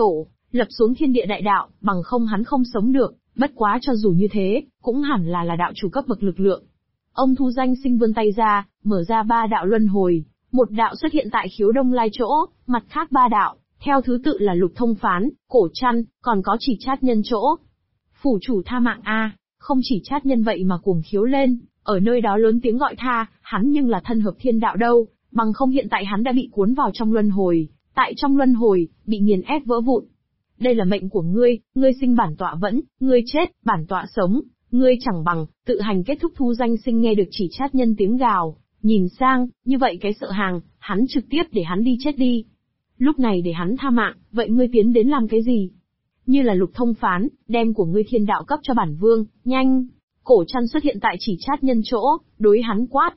lập xuống thiên địa đại đạo, bằng không hắn không sống được, bất quá cho dù như thế, cũng hẳn là đạo chủ cấp bậc lực lượng. Ông Thu Danh Sinh vươn tay ra, mở ra 3 đạo luân hồi, một đạo xuất hiện tại Khiếu Đông Lai chỗ, mặt khác 3 đạo, theo thứ tự là Lục Thông Phán, Cổ Trăn, còn có Chỉ Chát Nhân chỗ. Phủ chủ tha mạng a, không Chỉ Chát Nhân vậy mà cuồng khiếu lên, ở nơi đó lớn tiếng gọi tha, hắn nhưng là thân hợp thiên đạo đâu, bằng không hiện tại hắn đã bị cuốn vào trong luân hồi, tại trong luân hồi, bị nghiền ép vỡ vụn. Đây là mệnh của ngươi sinh bản tọa vẫn, ngươi chết, bản tọa sống, ngươi chẳng bằng, tự hành kết thúc. Thu Danh Sinh nghe được Chỉ Chát Nhân tiếng gào, nhìn sang, như vậy cái sợ hàng, hắn trực tiếp để hắn đi chết đi. Lúc này để hắn tha mạng, vậy ngươi tiến đến làm cái gì? Như là Lục Thông Phán, đem của ngươi thiên đạo cấp cho bản vương, nhanh. Cổ Trăn xuất hiện tại Chỉ Chát Nhân chỗ, đối hắn quát.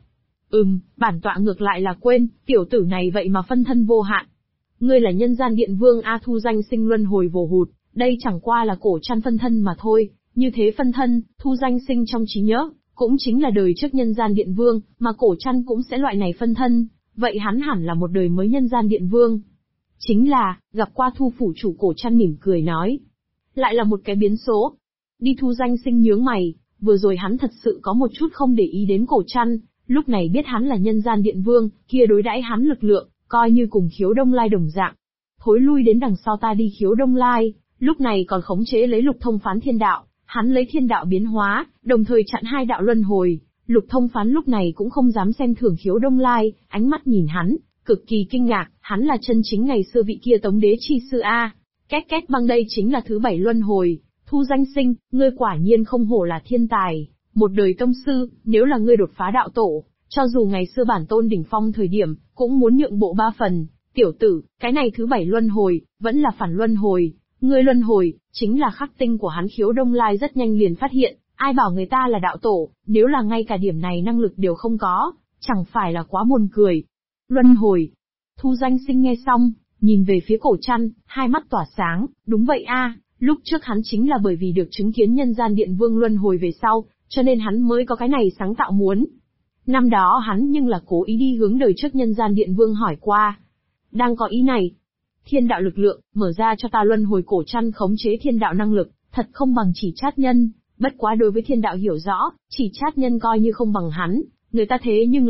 Bản tọa ngược lại là quên, tiểu tử này vậy mà phân thân vô hạn. Ngươi là nhân gian điện vương a. Thu Danh Sinh luân hồi vồ hụt, đây chẳng qua là Cổ Trăn phân thân mà thôi, như thế phân thân, Thu Danh Sinh trong trí nhớ, cũng chính là đời trước nhân gian điện vương, mà Cổ Trăn cũng sẽ loại này phân thân, vậy hắn hẳn là một đời mới nhân gian điện vương. Chính là, gặp qua Thu phủ chủ. Cổ Trăn mỉm cười nói. Lại là một cái biến số. Đi. Thu Danh Sinh nhướng mày, vừa rồi hắn thật sự có một chút không để ý đến Cổ Trăn, lúc này biết hắn là nhân gian điện vương, kia đối đãi hắn lực lượng, coi như cùng Khiếu Đông Lai đồng dạng. Thối lui đến đằng sau ta đi. Khiếu Đông Lai, lúc này còn khống chế lấy Lục Thông Phán thiên đạo, hắn lấy thiên đạo biến hóa, đồng thời chặn 2 đạo luân hồi. Lục Thông Phán lúc này cũng không dám xem thường Khiếu Đông Lai, ánh mắt nhìn hắn, cực kỳ kinh ngạc, hắn là chân chính ngày xưa vị kia Tống Đế chi sư a. Két két băng, đây chính là thứ 7 luân hồi. Thu Danh Sinh, ngươi quả nhiên không hổ là thiên tài, một đời tông sư, nếu là ngươi đột phá đạo tổ, cho dù ngày xưa bản tôn đỉnh phong thời điểm, cũng muốn nhượng bộ 3 phần. Tiểu tử, cái này thứ 7 luân hồi, vẫn là phản luân hồi. Ngươi luân hồi, chính là khắc tinh của hắn. Khiếu Đông Lai rất nhanh liền phát hiện, ai bảo người ta là đạo tổ, nếu là ngay cả điểm này năng lực đều không có, chẳng phải là quá buồn cười. Luân hồi. Thu Danh Sinh nghe xong, nhìn về phía Cổ Trăn, hai mắt tỏa sáng, đúng vậy a, lúc trước hắn chính là bởi vì được chứng kiến nhân gian điện vương luân hồi về sau, cho nên hắn mới có cái này sáng tạo muốn. Năm đó hắn nhưng là cố ý đi hướng đời trước nhân gian điện vương hỏi qua. Đang có ý này. Thiên đạo lực lượng, mở ra cho ta luân hồi. Cổ Trăn khống chế thiên đạo năng lực, thật không bằng Chỉ Chát Nhân, bất quá đối với thiên đạo hiểu rõ, Chỉ Chát Nhân coi như không bằng hắn, người ta thế nhưng là